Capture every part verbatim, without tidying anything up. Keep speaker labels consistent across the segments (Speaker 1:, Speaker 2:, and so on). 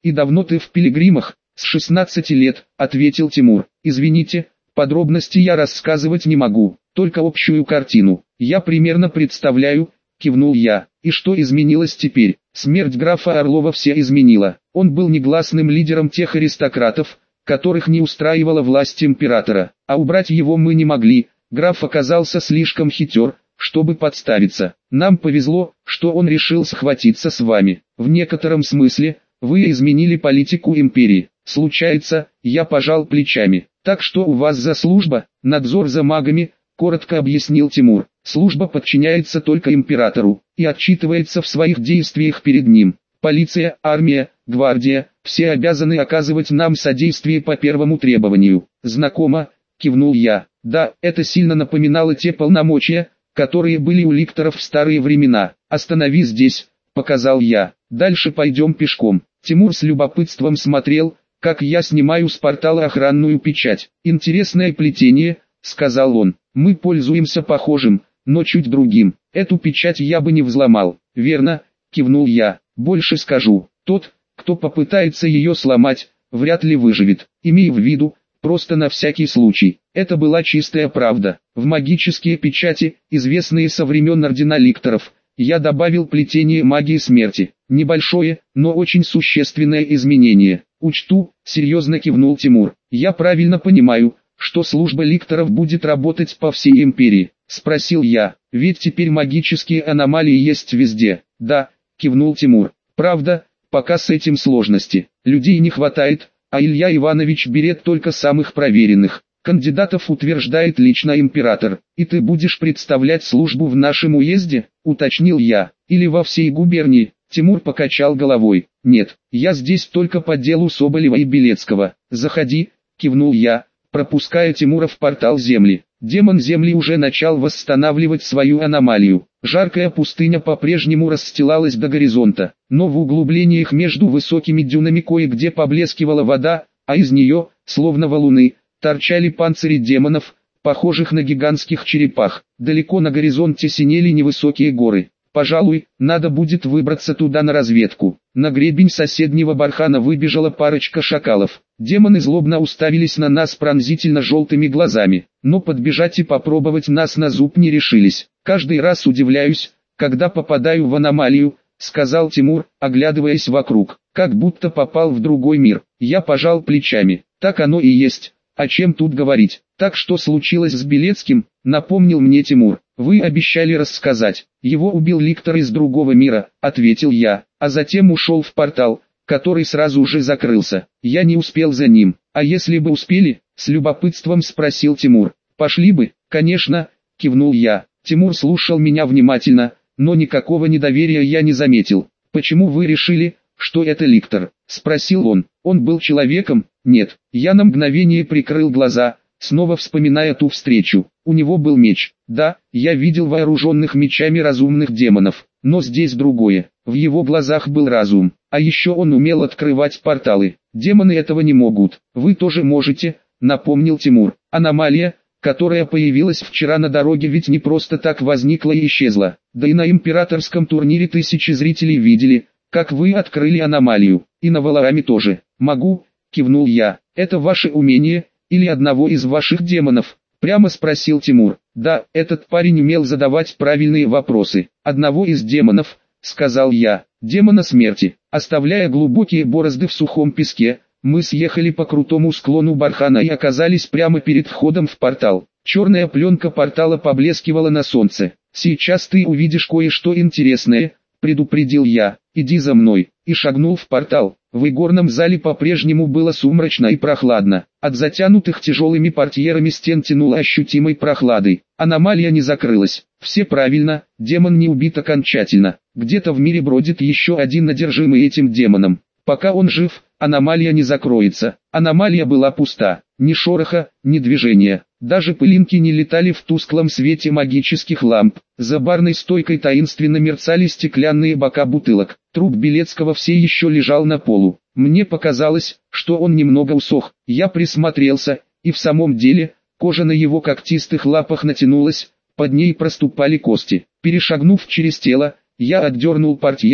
Speaker 1: «И давно ты в пилигримах?» «С шестнадцати лет», — ответил Тимур. «Извините, подробности я рассказывать не могу, только общую картину. Я примерно представляю», — кивнул я. «И что изменилось теперь?» Смерть графа Орлова все изменила. Он был негласным лидером тех аристократов, которых не устраивала власть императора, а убрать его мы не могли. Граф оказался слишком хитер, чтобы подставиться. Нам повезло, что он решил схватиться с вами. В некотором смысле, вы изменили политику империи. Случается, я пожал плечами. Так что у вас за служба? Надзор за магами, коротко объяснил Тимур. Служба подчиняется только императору и отчитывается в своих действиях перед ним. Полиция, армия, гвардия, все обязаны оказывать нам содействие по первому требованию. Знакомо, кивнул я. Да, это сильно напоминало те полномочия, которые были у ликторов в старые времена. «Останови здесь», — показал я. «Дальше пойдем пешком». Тимур с любопытством смотрел, как я снимаю с портала охранную печать. «Интересное плетение», — сказал он. «Мы пользуемся похожим, но чуть другим. Эту печать я бы не взломал». «Верно», — кивнул я. «Больше скажу. Тот, кто попытается ее сломать, вряд ли выживет. Имей в виду, просто на всякий случай». Это была чистая правда. В магические печати, известные со времен Ордена Ликторов, я добавил плетение магии смерти. Небольшое, но очень существенное изменение. «Учту», — серьезно кивнул Тимур. «Я правильно понимаю, что служба ликторов будет работать по всей империи?» — спросил я. «Ведь теперь магические аномалии есть везде». «Да», — кивнул Тимур. «Правда, пока с этим сложности. Людей не хватает, а Илья Иванович берет только самых проверенных. Кандидатов утверждает лично император. И ты будешь представлять службу в нашем уезде?» — уточнил я. «Или во всей губернии?» Тимур покачал головой. «Нет, я здесь только по делу Соболева и Белецкого». «Заходи», — кивнул я, пропуская Тимура в портал земли. Демон земли уже начал восстанавливать свою аномалию. Жаркая пустыня по-прежнему расстилалась до горизонта, но в углублениях между высокими дюнами кое-где поблескивала вода, а из нее, словно валуны, торчали панцири демонов, похожих на гигантских черепах. Далеко на горизонте синели невысокие горы. «Пожалуй, надо будет выбраться туда на разведку». На гребень соседнего бархана выбежала парочка шакалов. Демоны злобно уставились на нас пронзительно желтыми глазами, но подбежать и попробовать нас на зуб не решились. «Каждый раз удивляюсь, когда попадаю в аномалию», — сказал Тимур, оглядываясь вокруг, как будто попал в другой мир. Я пожал плечами. «Так оно и есть. О чем тут говорить?» «Так что случилось с Белецким?» — напомнил мне Тимур. «Вы обещали рассказать. Его убил ликтор из другого мира», — ответил я, а затем ушел в портал, который сразу же закрылся. Я не успел за ним. «А если бы успели?» — с любопытством спросил Тимур. «Пошли бы». «Конечно», — кивнул я. Тимур слушал меня внимательно, но никакого недоверия я не заметил. «Почему вы решили, что это ликтор?» — спросил он. «Он был человеком?» «Нет». Я на мгновение прикрыл глаза, снова вспоминая ту встречу. У него был меч. Да, я видел вооруженных мечами разумных демонов, но здесь другое. В его глазах был разум, а еще он умел открывать порталы. Демоны этого не могут. Вы тоже можете, напомнил Тимур. Аномалия, которая появилась вчера на дороге, ведь не просто так возникла и исчезла. Да и на императорском турнире тысячи зрителей видели, как вы открыли аномалию. И на Валараме тоже. Могу, кивнул я. Это ваше умение, или одного из ваших демонов? Прямо спросил Тимур. Да, этот парень умел задавать правильные вопросы. Одного из демонов, сказал я. Демона смерти. Оставляя глубокие борозды в сухом песке, мы съехали по крутому склону бархана и оказались прямо перед входом в портал. Черная пленка портала поблескивала на солнце. «Сейчас ты увидишь кое-что интересное», — предупредил я. «Иди за мной», и шагнул в портал. В игорном зале по-прежнему было сумрачно и прохладно. От затянутых тяжелыми портьерами стен тянуло ощутимой прохладой. Аномалия не закрылась. Все правильно, демон не убит окончательно. Где-то в мире бродит еще один одержимый этим демоном. Пока он жив, аномалия не закроется. Аномалия была пуста. Ни шороха, ни движения. Даже пылинки не летали в тусклом свете магических ламп. За барной стойкой таинственно мерцали стеклянные бока бутылок. Труп Белецкого все еще лежал на полу. Мне показалось, что он немного усох. Я присмотрелся, и в самом деле, кожа на его когтистых лапах натянулась, под ней проступали кости. Перешагнув через тело, я отдернул портьеру,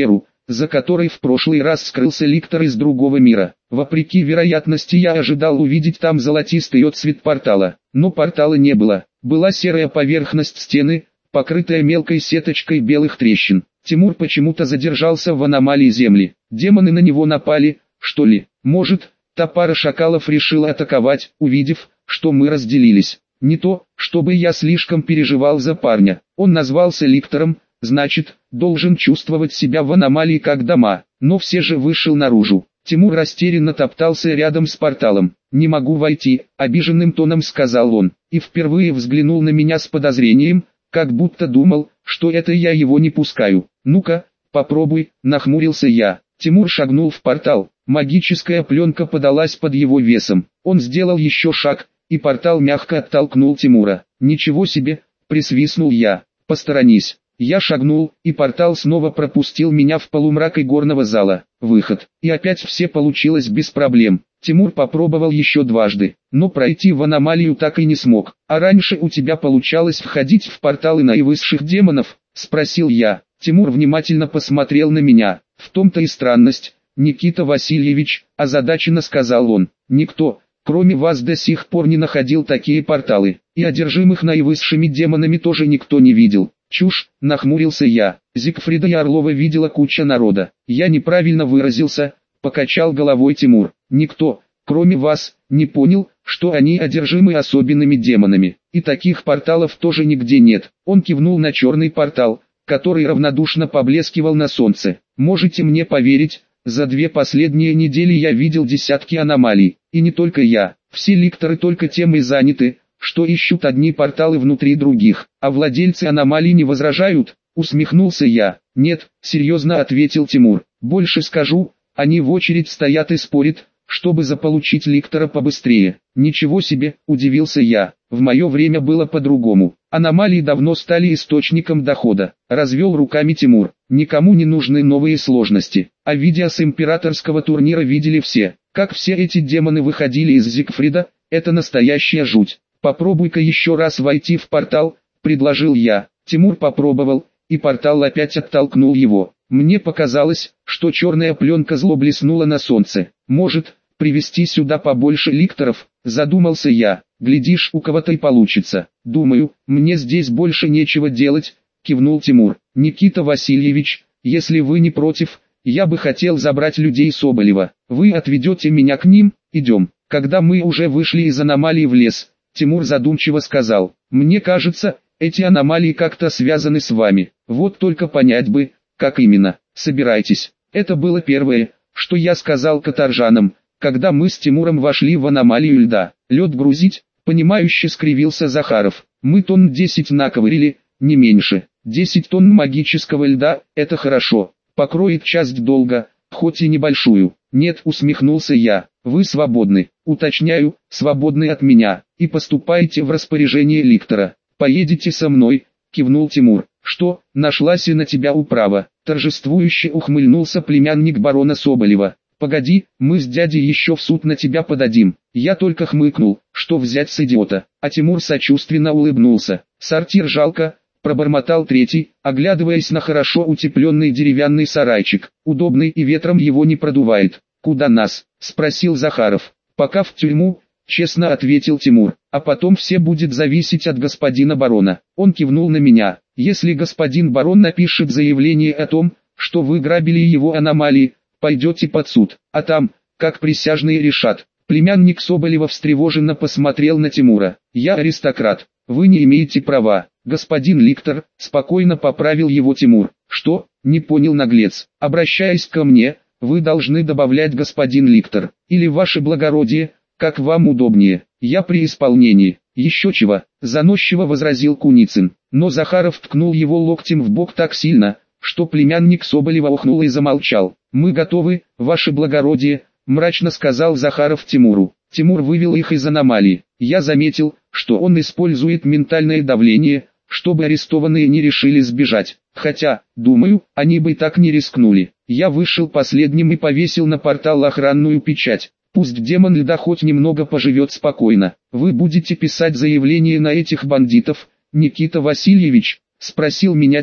Speaker 1: за которой в прошлый раз скрылся ликтор из другого мира. Вопреки вероятности я ожидал увидеть там золотистый отсвет портала, но портала не было. Была серая поверхность стены, покрытая мелкой сеточкой белых трещин. Тимур почему-то задержался в аномалии земли. Демоны на него напали, что ли? Может, та пара шакалов решила атаковать, увидев, что мы разделились. Не то, чтобы я слишком переживал за парня. Он назвался ликтором, значит, должен чувствовать себя в аномалии как дома, но все же вышел наружу. Тимур растерянно топтался рядом с порталом. «Не могу войти», — обиженным тоном сказал он, и впервые взглянул на меня с подозрением, как будто думал, что это я его не пускаю. «Ну-ка, попробуй», — нахмурился я. Тимур шагнул в портал, магическая пленка подалась под его весом. Он сделал еще шаг, и портал мягко оттолкнул Тимура. «Ничего себе», — присвистнул я, — «посторонись». Я шагнул, и портал снова пропустил меня в полумрак игорного зала. Выход. И опять все получилось без проблем. Тимур попробовал еще дважды, но пройти в аномалию так и не смог. «А раньше у тебя получалось входить в порталы наивысших демонов?» — спросил я. Тимур внимательно посмотрел на меня. «В том-то и странность, Никита Васильевич», — озадаченно сказал он. «Никто, кроме вас, до сих пор не находил такие порталы, и одержимых наивысшими демонами тоже никто не видел». «Чушь», — нахмурился я. «Зигфрида и Орлова видела куча народа». «Я неправильно выразился», — покачал головой Тимур. «Никто, кроме вас, не понял, что они одержимы особенными демонами. И таких порталов тоже нигде нет». Он кивнул на черный портал, который равнодушно поблескивал на солнце. «Можете мне поверить, за две последние недели я видел десятки аномалий. И не только я. Все ликторы только тем и заняты, что ищут одни порталы внутри других, а владельцы аномалий не возражают», — усмехнулся я. «Нет», — серьезно ответил Тимур. «Больше скажу, они в очередь стоят и спорят, чтобы заполучить ликтора побыстрее». «Ничего себе», — удивился я. «В мое время было по-другому. Аномалии давно стали источником дохода», — развел руками Тимур. «Никому не нужны новые сложности. А видео с императорского турнира видели все. Как все эти демоны выходили из Зигфрида, это настоящая жуть. Попробуй-ка еще раз войти в портал», — предложил я. Тимур попробовал, и портал опять оттолкнул его. Мне показалось, что черная пленка зло блеснула на солнце. «Может, привести сюда побольше ликторов?» — задумался я. «Глядишь, у кого-то и получится». «Думаю, мне здесь больше нечего делать», — кивнул Тимур. «Никита Васильевич, если вы не против, я бы хотел забрать людей Соболева. Вы отведете меня к ним?» «Идем». Когда мы уже вышли из аномалии в лес, Тимур задумчиво сказал: «Мне кажется, эти аномалии как-то связаны с вами. Вот только понять бы, как именно. Собирайтесь». Это было первое, что я сказал каторжанам, когда мы с Тимуром вошли в аномалию льда. «Лед грузить?» — понимающе скривился Захаров. «Мы тонн десять наковырили, не меньше. Десять тонн магического льда — это хорошо. Покроет часть долга, хоть и небольшую». «Нет», — усмехнулся я, — «вы свободны, уточняю, свободны от меня, и поступаете в распоряжение ликтора. Поедете со мной», — кивнул Тимур. «Что, нашлась и на тебя управа?» — торжествующе ухмыльнулся племянник барона Соболева. «Погоди, мы с дядей еще в суд на тебя подадим». Я только хмыкнул, что взять с идиота, а Тимур сочувственно улыбнулся. «Сортир жалко», — пробормотал третий, оглядываясь на хорошо утепленный деревянный сарайчик. «Удобный и ветром его не продувает». «Куда нас?» — спросил Захаров. «Пока в тюрьму», — честно ответил Тимур. «А потом все будет зависеть от господина барона». Он кивнул на меня. «Если господин барон напишет заявление о том, что вы грабили его аномалии, пойдете под суд, а там, как присяжные решат». Племянник Соболева встревоженно посмотрел на Тимура. «Я аристократ, вы не имеете права». «Господин ликтор», — спокойно поправил его Тимур. «Что?» — не понял наглец. «Обращаясь ко мне, вы должны добавлять господин ликтор, или ваше благородие, как вам удобнее. Я при исполнении». «Еще чего», — заносчиво возразил Куницын. Но Захаров ткнул его локтем в бок так сильно, что племянник Соболева охнул и замолчал. «Мы готовы, ваше благородие», — мрачно сказал Захаров Тимуру. Тимур вывел их из аномалии. Я заметил, что он использует ментальное давление, чтобы арестованные не решили сбежать. Хотя, думаю, они бы так не рискнули. Я вышел последним и повесил на портал охранную печать. Пусть демон льда хоть немного поживет спокойно. «Вы будете писать заявление на этих бандитов, Никита Васильевич?» — спросил меня Тимур.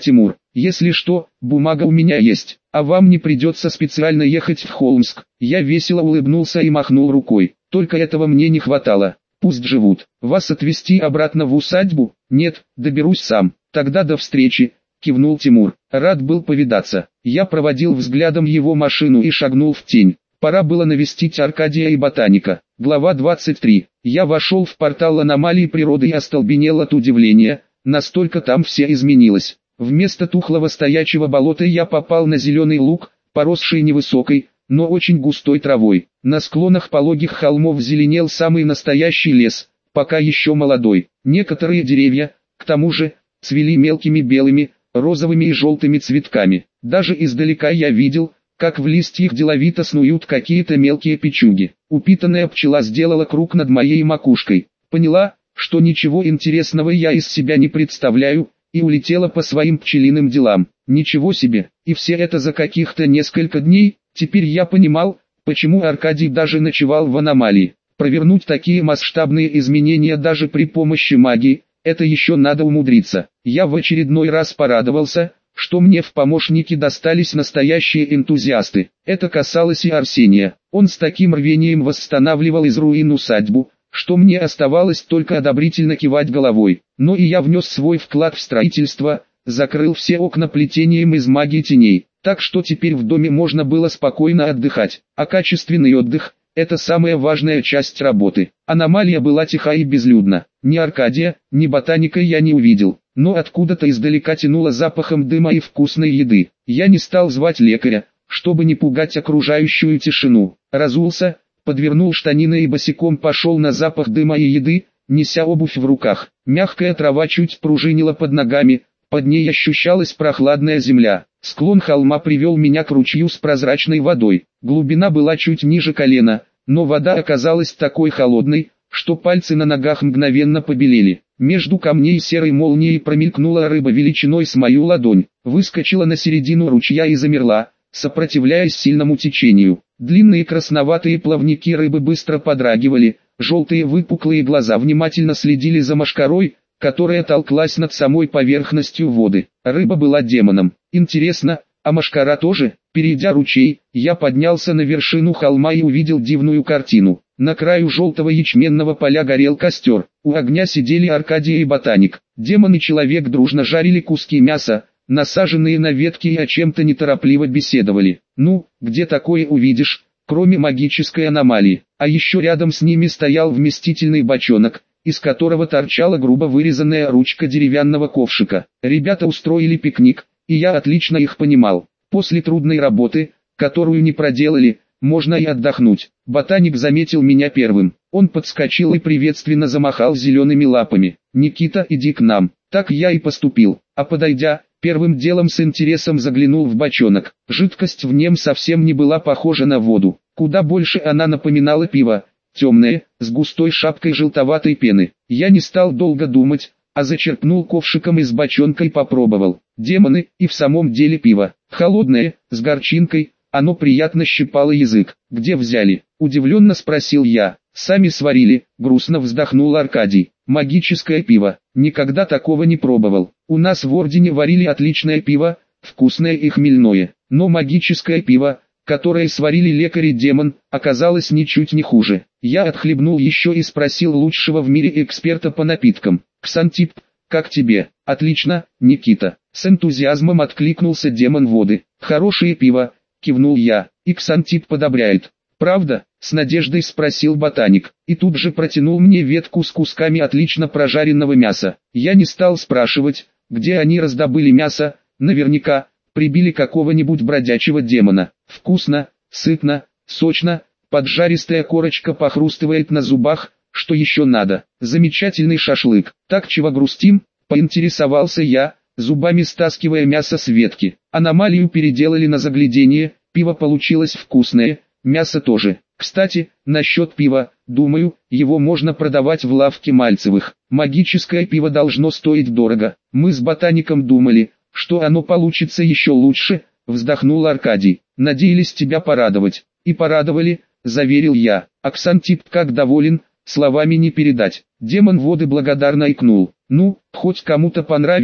Speaker 1: Если что, бумага у меня есть, а вам не придется специально ехать в Холмск. Я весело улыбнулся и махнул рукой. Только этого мне не хватало. Пусть живут. Вас отвезти обратно в усадьбу? Нет, доберусь сам. Тогда до встречи, кивнул Тимур. Рад был повидаться. Я проводил взглядом его машину и шагнул в тень. Пора было навестить Аркадия и ботаника. Глава двадцать три. Я вошел в портал аномалии природы и остолбенел от удивления, настолько там все изменилось. Вместо тухлого стоячего болота я попал на зеленый луг, поросший невысокой, но очень густой травой. На склонах пологих холмов зеленел самый настоящий лес, пока еще молодой. Некоторые деревья, к тому же, цвели мелкими белыми, розовыми и желтыми цветками. Даже издалека я видел, как в листьях деловито снуют какие-то мелкие печуги. Упитанная пчела сделала круг над моей макушкой. Поняла, что ничего интересного я из себя не представляю, и улетела по своим пчелиным делам. Ничего себе, и все это за каких-то несколько дней. Теперь я понимал, почему Аркадий даже ночевал в аномалии. Провернуть такие масштабные изменения даже при помощи магии, это еще надо умудриться. Я в очередной раз порадовался, что мне в помощники достались настоящие энтузиасты. Это касалось и Арсения. Он с таким рвением восстанавливал из руин усадьбу, что мне оставалось только одобрительно кивать головой. Но и я внес свой вклад в строительство, закрыл все окна плетением из магии теней, так что теперь в доме можно было спокойно отдыхать. А качественный отдых – это самая важная часть работы. Аномалия была тиха и безлюдна. Ни Аркадия, ни ботаника я не увидел, но откуда-то издалека тянуло запахом дыма и вкусной еды. Я не стал звать лекаря, чтобы не пугать окружающую тишину. Разулся, подвернул штанины и босиком пошел на запах дыма и еды, неся обувь в руках. Мягкая трава чуть пружинила под ногами, под ней ощущалась прохладная земля. Склон холма привел меня к ручью с прозрачной водой. Глубина была чуть ниже колена, но вода оказалась такой холодной, что пальцы на ногах мгновенно побелели. Между камней серой молнией промелькнула рыба величиной с мою ладонь, выскочила на середину ручья и замерла, сопротивляясь сильному течению. Длинные красноватые плавники рыбы быстро подрагивали, желтые выпуклые глаза внимательно следили за мошкарой, которая толклась над самой поверхностью воды. Рыба была демоном. Интересно, а мошкара тоже? Перейдя ручей, я поднялся на вершину холма и увидел дивную картину. На краю желтого ячменного поля горел костер. У огня сидели Аркадий и ботаник. Демон и человек дружно жарили куски мяса, насаженные на ветки, и о чем-то неторопливо беседовали. Ну, где такое увидишь, кроме магической аномалии? А еще рядом с ними стоял вместительный бочонок, из которого торчала грубо вырезанная ручка деревянного ковшика. Ребята устроили пикник, и я отлично их понимал. После трудной работы, которую не проделали, можно и отдохнуть. Ботаник заметил меня первым. Он подскочил и приветственно замахал зелеными лапами. «Никита, иди к нам». Так я и поступил. А подойдя, первым делом с интересом заглянул в бочонок. Жидкость в нем совсем не была похожа на воду. Куда больше она напоминала пиво. Темное, с густой шапкой желтоватой пены. Я не стал долго думать, а зачерпнул ковшиком из бочонка и попробовал. Демоны, и в самом деле пиво. Холодное, с горчинкой, оно приятно щипало язык. «Где взяли?» – удивленно спросил я. «Сами сварили», – грустно вздохнул Аркадий. «Магическое пиво. Никогда такого не пробовал. У нас в Ордене варили отличное пиво, вкусное и хмельное. Но магическое пиво, которое сварили лекарь и демон, оказалось ничуть не хуже». Я отхлебнул еще и спросил лучшего в мире эксперта по напиткам. «Ксантип, как тебе?» «Отлично, Никита». С энтузиазмом откликнулся демон воды. «Хорошее пиво», кивнул я, и Ксантип подобряет. «Правда?» — с надеждой спросил ботаник, и тут же протянул мне ветку с кусками отлично прожаренного мяса. Я не стал спрашивать, где они раздобыли мясо, наверняка, прибили какого-нибудь бродячего демона. Вкусно, сытно, сочно, поджаристая корочка похрустывает на зубах, что еще надо. Замечательный шашлык. «Так чего грустим?» — поинтересовался я, зубами стаскивая мясо с ветки. Аномалию переделали на заглядение, пиво получилось вкусное, мясо тоже. Кстати, насчет пива, думаю, его можно продавать в лавке Мальцевых. Магическое пиво должно стоить дорого. Мы с ботаником думали, что оно получится еще лучше, вздохнул Аркадий. Надеялись тебя порадовать. И порадовали, заверил я. Ксантип как доволен, словами не передать. Демон воды благодарно икнул. «Ну, хоть кому-то понравилось»,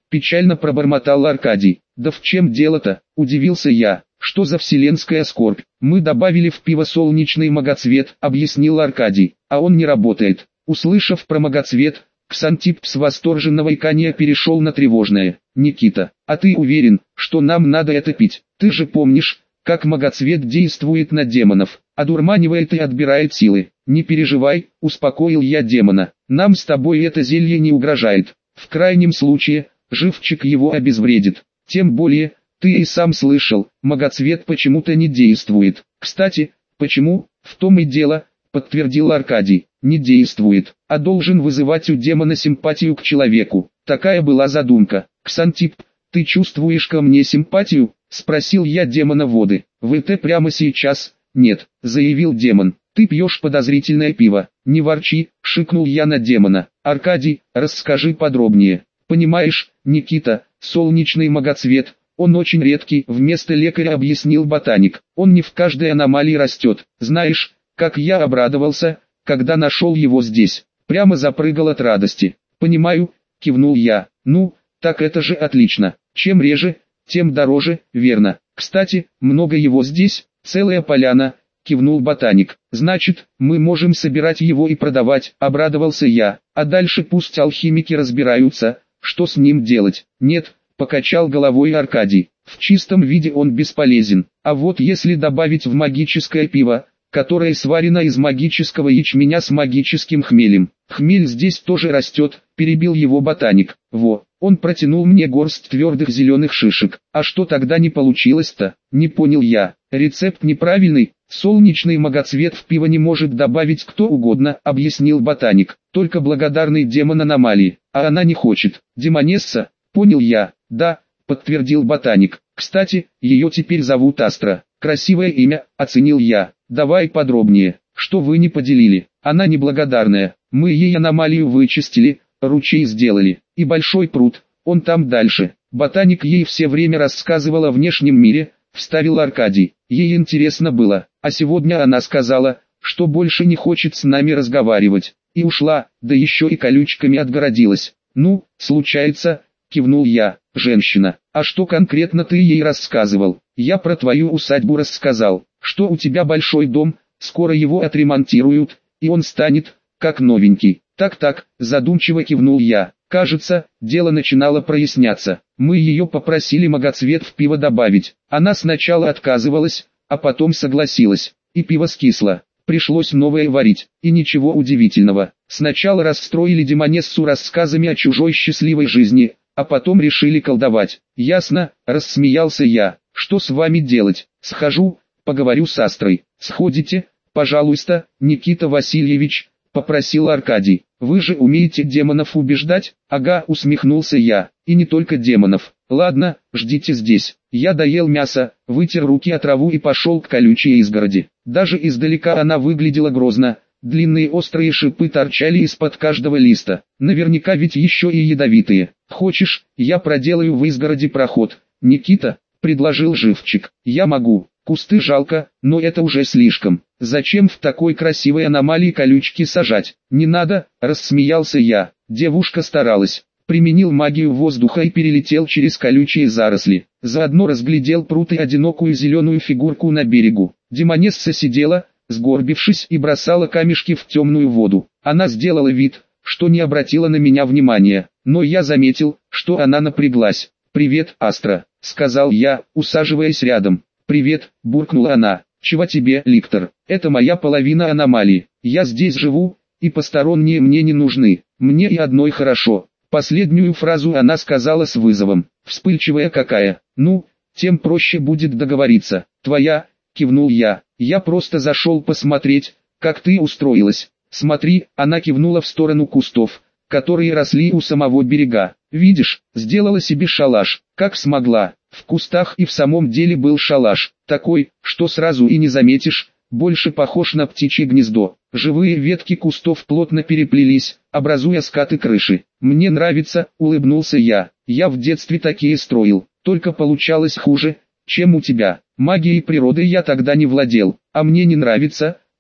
Speaker 1: Печально пробормотал Аркадий. Да в чем дело-то, удивился я. Что за вселенская скорбь? Мы добавили в пиво солнечный магоцвет, объяснил Аркадий, а он не работает. Услышав про магоцвет, Ксантип с восторженного икания перешел на тревожное. Никита, а ты уверен, что нам надо это пить? Ты же помнишь, как магоцвет действует на демонов, одурманивает и отбирает силы. Не переживай, успокоил я демона, нам с тобой это зелье не угрожает. В крайнем случае, живчик его обезвредит. Тем более, ты и сам слышал, магоцвет почему-то не действует. Кстати, почему? В том и дело, подтвердил Аркадий. Не действует, а должен вызывать у демона симпатию к человеку. Такая была задумка. Ксантип, ты чувствуешь ко мне симпатию? Спросил я демона воды. ВТ прямо сейчас? Нет, заявил демон. Ты пьешь подозрительное пиво. Не ворчи, шикнул я на демона. Аркадий, расскажи подробнее. Понимаешь, Никита, солнечный магоцвет, он очень редкий, вместо лекаря объяснил ботаник. Он не в каждой аномалии растет. Знаешь, как я обрадовался, когда нашел его здесь. Прямо запрыгал от радости. Понимаю, кивнул я. Ну, так это же отлично. Чем реже, тем дороже, верно. Кстати, много его здесь, целая поляна, кивнул ботаник. Значит, мы можем собирать его и продавать, обрадовался я. А дальше пусть алхимики разбираются, что с ним делать. Нет, покачал головой Аркадий. В чистом виде он бесполезен. А вот если добавить в магическое пиво, которое сварено из магического ячменя с магическим хмелем. Хмель здесь тоже растет, перебил его ботаник. Во, он протянул мне горсть твердых зеленых шишек. А что тогда не получилось-то? Не понял я. Рецепт неправильный, солнечный магоцвет в пиво не может добавить кто угодно, объяснил ботаник. Только благодарный демон аномалии, а она не хочет. Демонесса, понял я. Да, подтвердил ботаник. Кстати, ее теперь зовут Астра. Красивое имя, оценил я. Давай подробнее, что вы не поделили. Она неблагодарная, мы ей аномалию вычистили, ручей сделали, и большой пруд, он там дальше. Ботаник ей все время рассказывал о внешнем мире, вставил Аркадий. Ей интересно было, а сегодня она сказала, что больше не хочет с нами разговаривать, и ушла, да еще и колючками отгородилась. Ну, случается, кивнул я. Женщина, а что конкретно ты ей рассказывал? Я про твою усадьбу рассказал, что у тебя большой дом, скоро его отремонтируют, и он станет, как новенький. Так-так, задумчиво кивнул я. Кажется, дело начинало проясняться. Мы ее попросили магоцвет в пиво добавить. Она сначала отказывалась, а потом согласилась. И пиво скисло. Пришлось новое варить. И ничего удивительного. Сначала расстроили демонессу рассказами о чужой счастливой жизни, а потом решили колдовать. Ясно, рассмеялся я. Что с вами делать? Схожу, поговорю с Астрой. Сходите, пожалуйста, Никита Васильевич, попросил Аркадий. Вы же умеете демонов убеждать? Ага, усмехнулся я. И не только демонов. Ладно, ждите здесь. Я доел мясо, вытер руки о траву и пошел к колючей изгороди. Даже издалека она выглядела грозно. Длинные острые шипы торчали из-под каждого листа. Наверняка ведь еще и ядовитые. Хочешь, я проделаю в изгороди проход? Никита, предложил живчик. Я могу. Кусты жалко, но это уже слишком. Зачем в такой красивой аномалии колючки сажать? Не надо, рассмеялся я. Девушка старалась. Применил магию воздуха и перелетел через колючие заросли. Заодно разглядел пруд и одинокую зеленую фигурку на берегу. Демонесса сидела, сгорбившись, и бросала камешки в темную воду. Она сделала вид, что не обратила на меня внимания, но я заметил, что она напряглась. «Привет, Астра», — сказал я, усаживаясь рядом. «Привет», — буркнула она. «Чего тебе, Ликтор? Это моя половина аномалии. Я здесь живу, и посторонние мне не нужны. Мне и одной хорошо». Последнюю фразу она сказала с вызовом. Вспыльчивая какая. «Ну, тем проще будет договориться. Твоя», — кивнул я. «Я просто зашел посмотреть, как ты устроилась. Смотри», — она кивнула в сторону кустов, которые росли у самого берега. «Видишь, сделала себе шалаш, как смогла». В кустах и в самом деле был шалаш, такой, что сразу и не заметишь, больше похож на птичье гнездо. Живые ветки кустов плотно переплелись, образуя скаты крыши. «Мне нравится», — улыбнулся я. «Я в детстве такие строил, только получалось хуже, чем у тебя. Магией природы я тогда не владел, а мне не нравится», —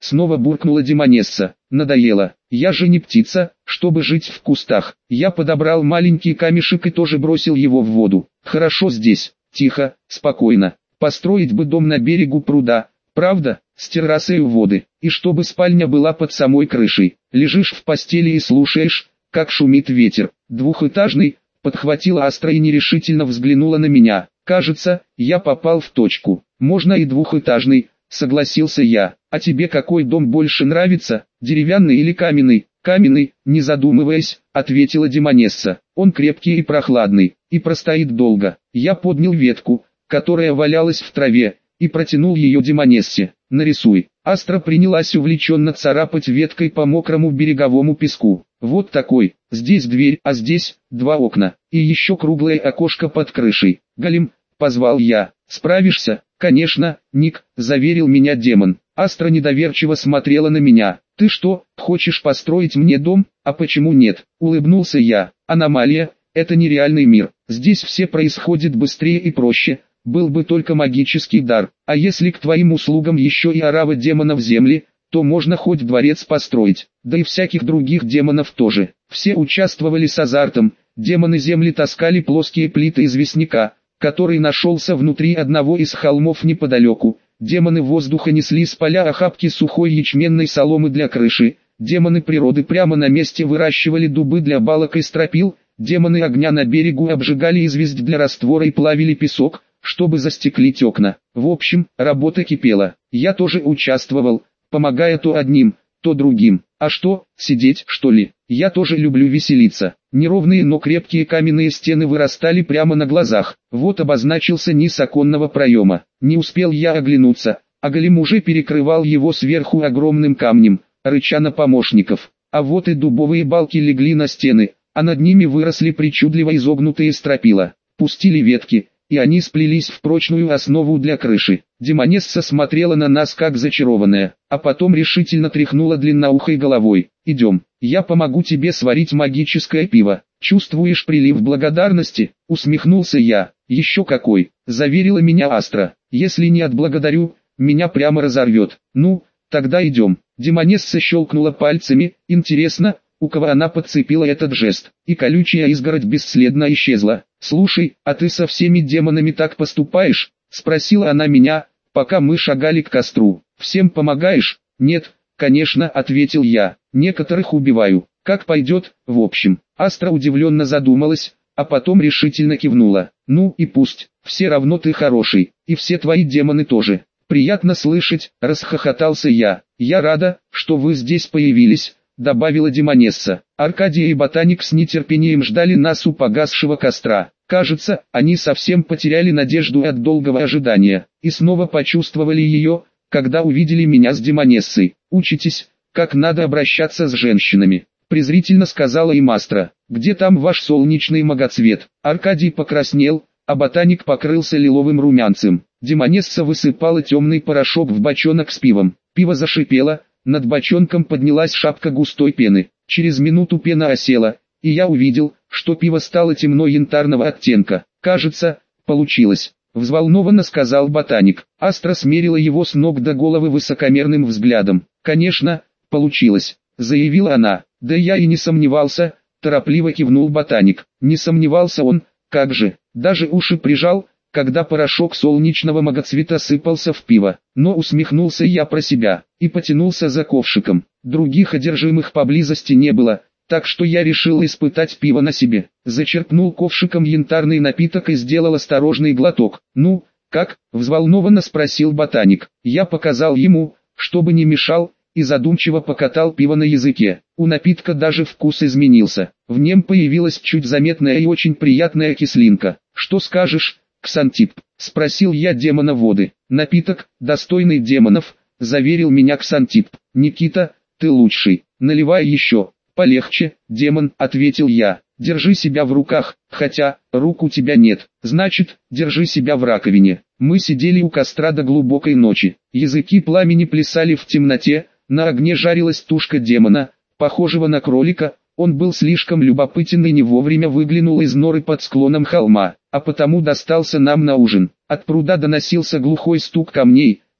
Speaker 1: снова буркнула демонесса. Надоело, я же не птица, чтобы жить в кустах. Я подобрал маленький камешек и тоже бросил его в воду. Хорошо здесь, тихо, спокойно. Построить бы дом на берегу пруда, правда, с террасой у воды, и чтобы спальня была под самой крышей. Лежишь в постели и слушаешь, как шумит ветер. Двухэтажный, подхватила Астра и нерешительно взглянула на меня. Кажется, я попал в точку. Можно и двухэтажный, согласился я. А тебе какой дом больше нравится, деревянный или каменный? Каменный, не задумываясь, ответила демонесса. Он крепкий и прохладный, и простоит долго. Я поднял ветку, которая валялась в траве, и протянул ее демонессе. Нарисуй. Астра принялась увлеченно царапать веткой по мокрому береговому песку. Вот такой, здесь дверь, а здесь два окна, и еще круглое окошко под крышей. Голем, позвал я. Справишься? Конечно, Ник, заверил меня демон. Астра недоверчиво смотрела на меня. Ты что, хочешь построить мне дом? А почему нет? Улыбнулся я. Аномалия, это нереальный мир. Здесь все происходит быстрее и проще. Был бы только магический дар. А если к твоим услугам еще и орава демонов земли, то можно хоть дворец построить. Да и всяких других демонов тоже. Все участвовали с азартом. Демоны земли таскали плоские плиты известняка, который нашелся внутри одного из холмов неподалеку. Демоны воздуха несли с поля охапки сухой ячменной соломы для крыши. Демоны природы прямо на месте выращивали дубы для балок и стропил. Демоны огня на берегу обжигали известь для раствора и плавили песок, чтобы застеклить окна. В общем, работа кипела. Я тоже участвовал, помогая то одним, то другим. А что, сидеть, что ли? Я тоже люблю веселиться. Неровные, но крепкие каменные стены вырастали прямо на глазах. Вот обозначился низ оконного проема. Не успел я оглянуться, а голем уже перекрывал его сверху огромным камнем, рыча на помощников. А вот и дубовые балки легли на стены, а над ними выросли причудливо изогнутые стропила. Пустили ветки, и они сплелись в прочную основу для крыши. Демонесса смотрела на нас как зачарованная, а потом решительно тряхнула длинноухой головой. «Идем, я помогу тебе сварить магическое пиво. Чувствуешь прилив благодарности?» Усмехнулся я. «Еще какой!» – заверила меня Астра. «Если не отблагодарю, меня прямо разорвет. Ну, тогда идем». Демонесса щелкнула пальцами. Интересно, у кого она подцепила этот жест, и колючая изгородь бесследно исчезла. «Слушай, а ты со всеми демонами так поступаешь?» — спросила она меня, пока мы шагали к костру. «Всем помогаешь?» «Нет, конечно», — ответил я. «Некоторых убиваю. Как пойдет, в общем». Астра удивленно задумалась, а потом решительно кивнула. «Ну и пусть, все равно ты хороший, и все твои демоны тоже». «Приятно слышать», — расхохотался я. «Я рада, что вы здесь появились», — добавила демонесса. Аркадия и Ботаник с нетерпением ждали нас у погасшего костра. Кажется, они совсем потеряли надежду от долгого ожидания, и снова почувствовали ее, когда увидели меня с демонессой. «Учитесь, как надо обращаться с женщинами», — презрительно сказала им Астра. «Где там ваш солнечный многоцвет?» Аркадий покраснел, а Ботаник покрылся лиловым румянцем. Демонесса высыпала темный порошок в бочонок с пивом. Пиво зашипело, над бочонком поднялась шапка густой пены. Через минуту пена осела, и я увидел, что пиво стало темно-янтарного оттенка. «Кажется, получилось», — взволнованно сказал Ботаник. Астра смерила его с ног до головы высокомерным взглядом. «Конечно, получилось», — заявила она. «Да я и не сомневался», — торопливо кивнул Ботаник. Не сомневался он, как же, даже уши прижал, когда порошок солнечного многоцвета сыпался в пиво. Но усмехнулся я про себя, и потянулся за ковшиком. Других одержимых поблизости не было, так что я решил испытать пиво на себе. Зачерпнул ковшиком янтарный напиток и сделал осторожный глоток. «Ну, как?» – взволнованно спросил Ботаник. Я показал ему, чтобы не мешал, и задумчиво покатал пиво на языке. У напитка даже вкус изменился. В нем появилась чуть заметная и очень приятная кислинка. «Что скажешь, Ксантип?» – спросил я демона воды. «Напиток, достойный демонов», – заверил меня Ксантип. «Никита, ты лучший. Наливай еще». «Полегче, демон», — ответил я. «Держи себя в руках, хотя, рук у тебя нет, значит, держи себя в раковине». Мы сидели у костра до глубокой ночи. Языки пламени плясали в темноте, на огне жарилась тушка демона, похожего на кролика. Он был слишком любопытен и не вовремя выглянул из норы под склоном холма, а потому достался нам на ужин. От пруда доносился глухой стук камней,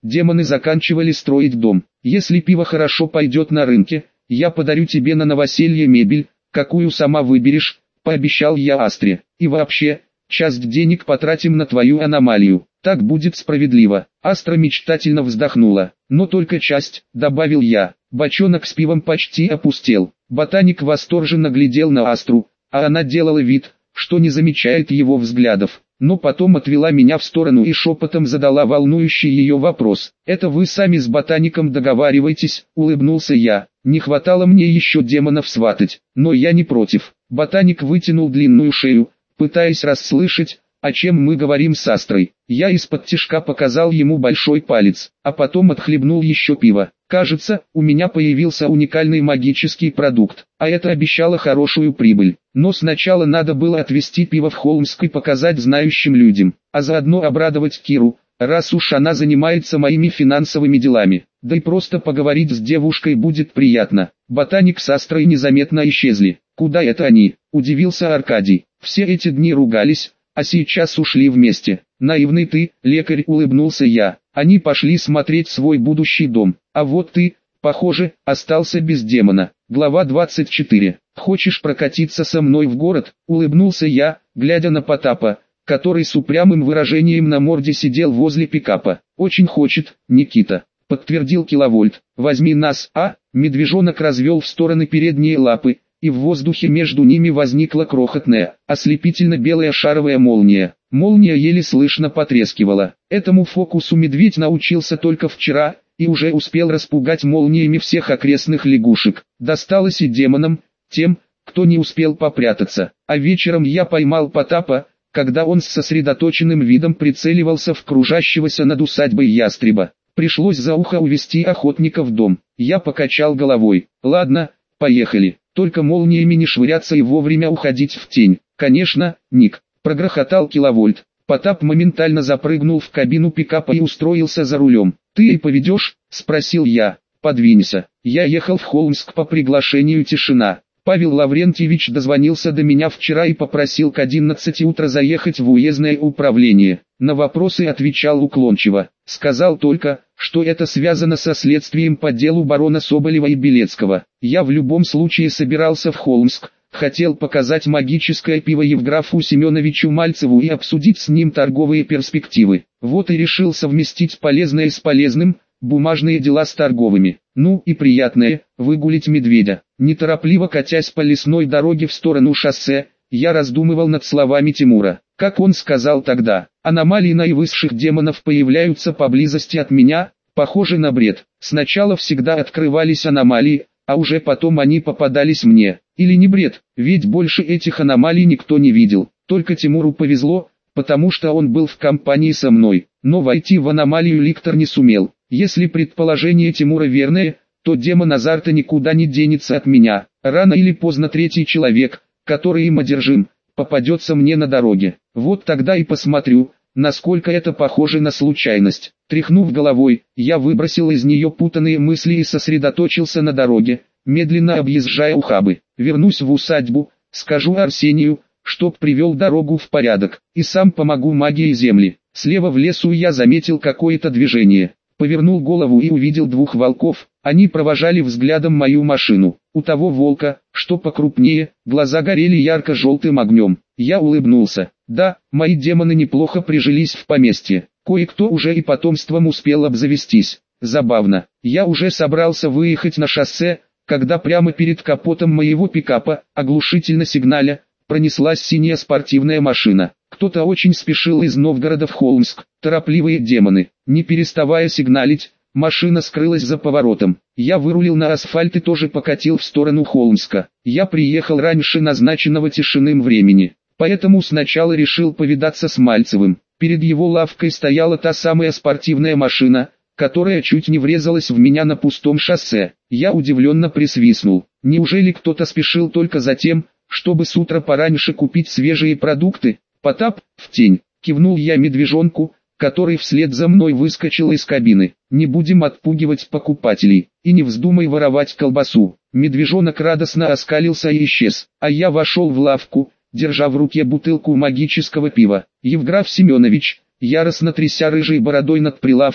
Speaker 1: демоны заканчивали строить дом. Если пиво хорошо пойдет на рынке, я подарю тебе на новоселье мебель, какую сама выберешь, пообещал я Астре. И вообще, часть денег потратим на твою аномалию, так будет справедливо. Астра мечтательно вздохнула. Но только часть, добавил я. Бочонок с пивом почти опустел. Ботаник восторженно глядел на Астру, а она делала вид, что не замечает его взглядов. Но потом отвела меня в сторону и шепотом задала волнующий ее вопрос. «Это вы сами с ботаником договариваетесь?» — улыбнулся я. «Не хватало мне еще демонов сватать, но я не против». Ботаник вытянул длинную шею, пытаясь расслышать, о чем мы говорим с Астрой. Я из-под тишка показал ему большой палец, а потом отхлебнул еще пиво. Кажется, у меня появился уникальный магический продукт, а это обещало хорошую прибыль. Но сначала надо было отвезти пиво в Холмск и показать знающим людям, а заодно обрадовать Киру, раз уж она занимается моими финансовыми делами. Да и просто поговорить с девушкой будет приятно. Ботаник с Астрой незаметно исчезли. «Куда это они?» – удивился Аркадий. «Все эти дни ругались, а сейчас ушли вместе». «Наивный ты, лекарь», — улыбнулся я. «Они пошли смотреть свой будущий дом, а вот ты, похоже, остался без демона». Глава двадцать четыре. «Хочешь прокатиться со мной в город?» — улыбнулся я, глядя на Потапа, который с упрямым выражением на морде сидел возле пикапа. «Очень хочет, Никита», — подтвердил Киловольт. «Возьми нас». А, медвежонок развел в стороны передние лапы, и в воздухе между ними возникла крохотная, ослепительно-белая шаровая молния. Молния еле слышно потрескивала. Этому фокусу медведь научился только вчера, и уже успел распугать молниями всех окрестных лягушек. Досталось и демонам, тем, кто не успел попрятаться. А вечером я поймал Потапа, когда он с сосредоточенным видом прицеливался в кружащегося над усадьбой ястреба. Пришлось за ухо увести охотника в дом. Я покачал головой. «Ладно, поехали. Только молниями не швыряться и вовремя уходить в тень». «Конечно, Ник», — прогрохотал Киловольт. Потап моментально запрыгнул в кабину пикапа и устроился за рулем. «Ты и поведешь?» — спросил я. «Подвинься». Я ехал в Холмск по приглашению Тишина. Павел Лаврентьевич дозвонился до меня вчера и попросил к одиннадцати утра заехать в уездное управление. На вопросы отвечал уклончиво. Сказал только, что это связано со следствием по делу барона Соболева и Белецкого. Я в любом случае собирался в Холмск, хотел показать магическое пиво Евграфу Семеновичу Мальцеву и обсудить с ним торговые перспективы. Вот и решил совместить полезное с полезным, бумажные дела с торговыми. Ну и приятное, выгулить медведя. Неторопливо катясь по лесной дороге в сторону шоссе, я раздумывал над словами Тимура. Как он сказал тогда, аномалии наивысших демонов появляются поблизости от меня, похоже на бред. Сначала всегда открывались аномалии, а уже потом они попадались мне. Или не бред, ведь больше этих аномалий никто не видел. Только Тимуру повезло, потому что он был в компании со мной. Но войти в аномалию Ликтор не сумел. Если предположение Тимура верное, то демон азарта никуда не денется от меня. Рано или поздно третий человек, который им одержим, попадется мне на дороге. Вот тогда и посмотрю, насколько это похоже на случайность. Тряхнув головой, я выбросил из нее путанные мысли и сосредоточился на дороге, медленно объезжая ухабы. Вернусь в усадьбу, скажу Арсению, чтоб привел дорогу в порядок, и сам помогу магии земли. Слева в лесу я заметил какое-то движение. Повернул голову и увидел двух волков, они провожали взглядом мою машину. У того волка, что покрупнее, глаза горели ярко-желтым огнем. Я улыбнулся. Да, мои демоны неплохо прижились в поместье. Кое-кто уже и потомством успел обзавестись. Забавно. Я уже собрался выехать на шоссе, когда прямо перед капотом моего пикапа, оглушительно сигналя, пронеслась синяя спортивная машина. Кто-то очень спешил из Новгорода в Холмск. Торопливые демоны. Не переставая сигналить, машина скрылась за поворотом. Я вырулил на асфальт и тоже покатил в сторону Холмска. Я приехал раньше назначенного Тишиным времени, поэтому сначала решил повидаться с Мальцевым. Перед его лавкой стояла та самая спортивная машина, которая чуть не врезалась в меня на пустом шоссе. Я удивленно присвистнул. Неужели кто-то спешил только за тем, чтобы с утра пораньше купить свежие продукты? «Потап, в тень!» — кивнул я медвежонку, который вслед за мной выскочил из кабины. «Не будем отпугивать покупателей, и не вздумай воровать колбасу». Медвежонок радостно оскалился и исчез, а я вошел в лавку, держа в руке бутылку магического пива. Евграф Семенович, яростно тряся рыжей бородой над прилавком,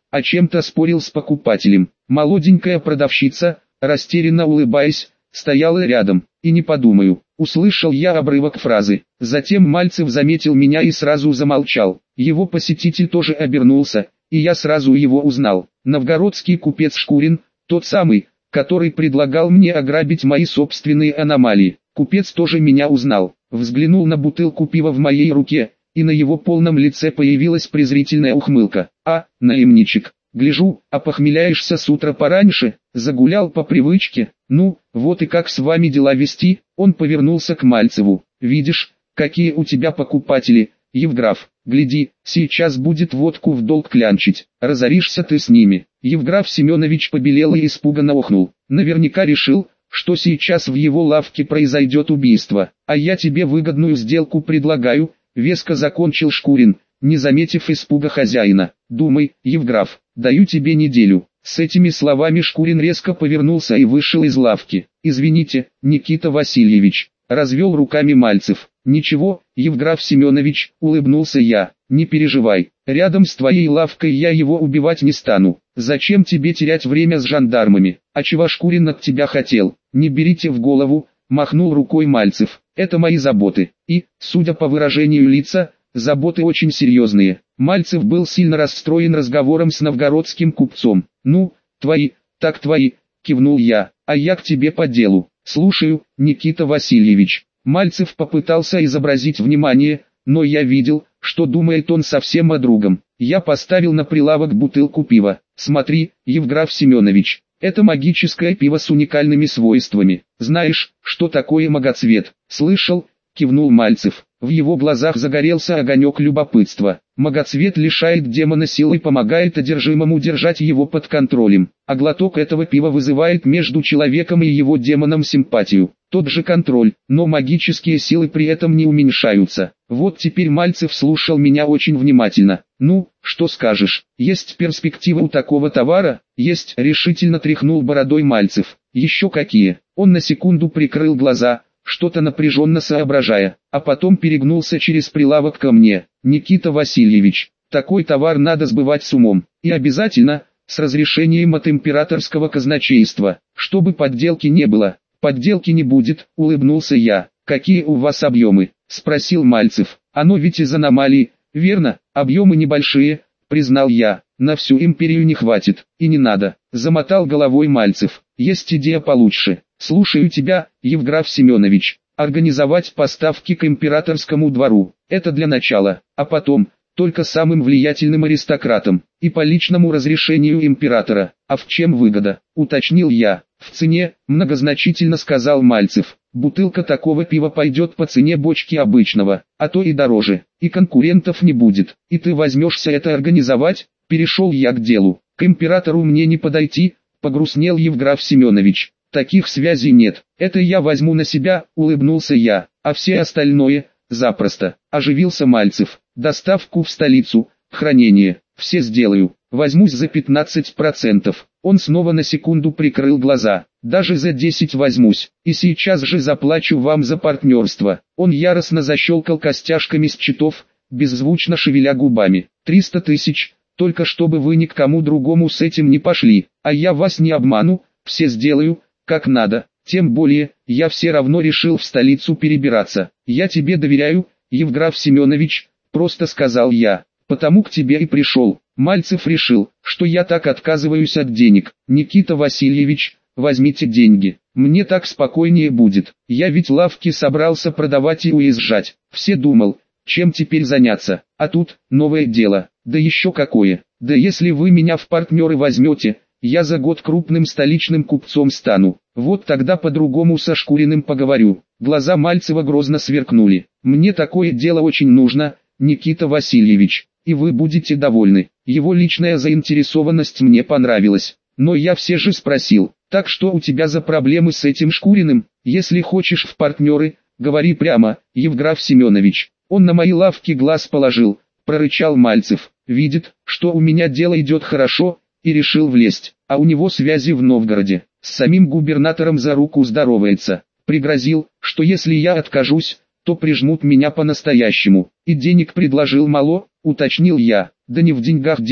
Speaker 1: о чем-то спорил с покупателем. Молоденькая продавщица, растерянно улыбаясь, стояла рядом. И не подумаю, услышал я обрывок фразы. Затем Мальцев заметил меня и сразу замолчал. Его посетитель тоже обернулся, и я сразу его узнал. Новгородский купец Шкурин, тот самый, который предлагал мне ограбить мои собственные аномалии. Купец тоже меня узнал, взглянул на бутылку пива в моей руке, и на его полном лице появилась презрительная ухмылка. «А, наемничек, гляжу, опохмеляешься с утра пораньше, загулял по привычке, ну, вот и как с вами дела вести?» Он повернулся к Мальцеву. «Видишь, какие у тебя покупатели, Евграф, гляди, сейчас будет водку в долг клянчить, разоришься ты с ними». Евграф Семенович побелел и испуганно охнул. Наверняка решил, что сейчас в его лавке произойдет убийство. «А я тебе выгодную сделку предлагаю», — веско закончил Шкурин, не заметив испуга хозяина. «Думай, Евграф, даю тебе неделю». С этими словами Шкурин резко повернулся и вышел из лавки. «Извините, Никита Васильевич», — развел руками Мальцев. «Ничего, Евграф Семенович», — улыбнулся я, — «не переживай, рядом с твоей лавкой я его убивать не стану. Зачем тебе терять время с жандармами? А чего Шкурин от тебя хотел? Не берите в голову», — махнул рукой Мальцев. «Это мои заботы. И, судя по выражению лица, заботы очень серьезные». Мальцев был сильно расстроен разговором с новгородским купцом. «Ну, твои, так твои», — кивнул я, — «а я к тебе по делу». «Слушаю, Никита Васильевич». Мальцев попытался изобразить внимание, но я видел, что думает он совсем о другом. Я поставил на прилавок бутылку пива. «Смотри, Евграф Семенович, это магическое пиво с уникальными свойствами. Знаешь, что такое магоцвет?» «Слышал», — кивнул Мальцев. В его глазах загорелся огонек любопытства. Магоцвет лишает демона силы и помогает одержимому держать его под контролем. А глоток этого пива вызывает между человеком и его демоном симпатию. Тот же контроль, но магические силы при этом не уменьшаются. Вот теперь Мальцев слушал меня очень внимательно. «Ну, что скажешь, есть перспектива у такого товара?» «Есть», — решительно тряхнул бородой Мальцев. «Еще какие?» Он на секунду прикрыл глаза, что-то напряженно соображая, а потом перегнулся через прилавок ко мне. «Никита Васильевич, такой товар надо сбывать с умом, и обязательно, с разрешением от императорского казначейства, чтобы подделки не было». «Подделки не будет», — улыбнулся я. «Какие у вас объемы?» — спросил Мальцев. «Оно ведь из аномалии, верно? Объемы небольшие», — признал я. «На всю империю не хватит, и не надо», — замотал головой Мальцев. «Есть идея получше. Слушаю тебя, Евграф Семенович. Организовать поставки к императорскому двору. Это для начала, а потом, только самым влиятельным аристократам, и по личному разрешению императора». «А в чем выгода?» — уточнил я. «В цене», — многозначительно сказал Мальцев. «Бутылка такого пива пойдет по цене бочки обычного, а то и дороже, и конкурентов не будет. И ты возьмешься это организовать?» Перешел я к делу. «К императору мне не подойти», — погрустнел Евграф Семенович. «Таких связей нет, это я возьму на себя», — улыбнулся я, «а все остальное, запросто», — оживился Мальцев. «Доставку в столицу, хранение, все сделаю, возьмусь за пятнадцать процентов». Он снова на секунду прикрыл глаза. «Даже за десять возьмусь, и сейчас же заплачу вам за партнерство». Он яростно защелкал костяшками с счетов, беззвучно шевеля губами. «Триста тысяч, только чтобы вы ни к кому другому с этим не пошли, а я вас не обману, все сделаю, как надо, тем более, я все равно решил в столицу перебираться. Я тебе доверяю, Евграф Семенович», — просто сказал я, — «потому к тебе и пришел». Мальцев решил, что я так отказываюсь от денег. «Никита Васильевич, возьмите деньги, мне так спокойнее будет, я ведь лавки собрался продавать и уезжать». Все думал, чем теперь заняться, а тут, новое дело, да еще какое, да если вы меня в партнеры возьмете, я за год крупным столичным купцом стану, вот тогда по-другому со Шкуриным поговорю. Глаза Мальцева грозно сверкнули. «Мне такое дело очень нужно, Никита Васильевич, и вы будете довольны». Его личная заинтересованность мне понравилась, но я все же спросил: «Так что у тебя за проблемы с этим Шкуриным? Если хочешь в партнеры, говори прямо, Евграф Семенович». Он на мои лавки глаз положил, прорычал Мальцев. Видит, что у меня дело идет хорошо, и решил влезть, а у него связи в Новгороде. С самим губернатором за руку здоровается. Пригрозил, что если я откажусь, то прижмут меня по-настоящему. И денег предложил мало, уточнил я. «Да не в деньгах дело»,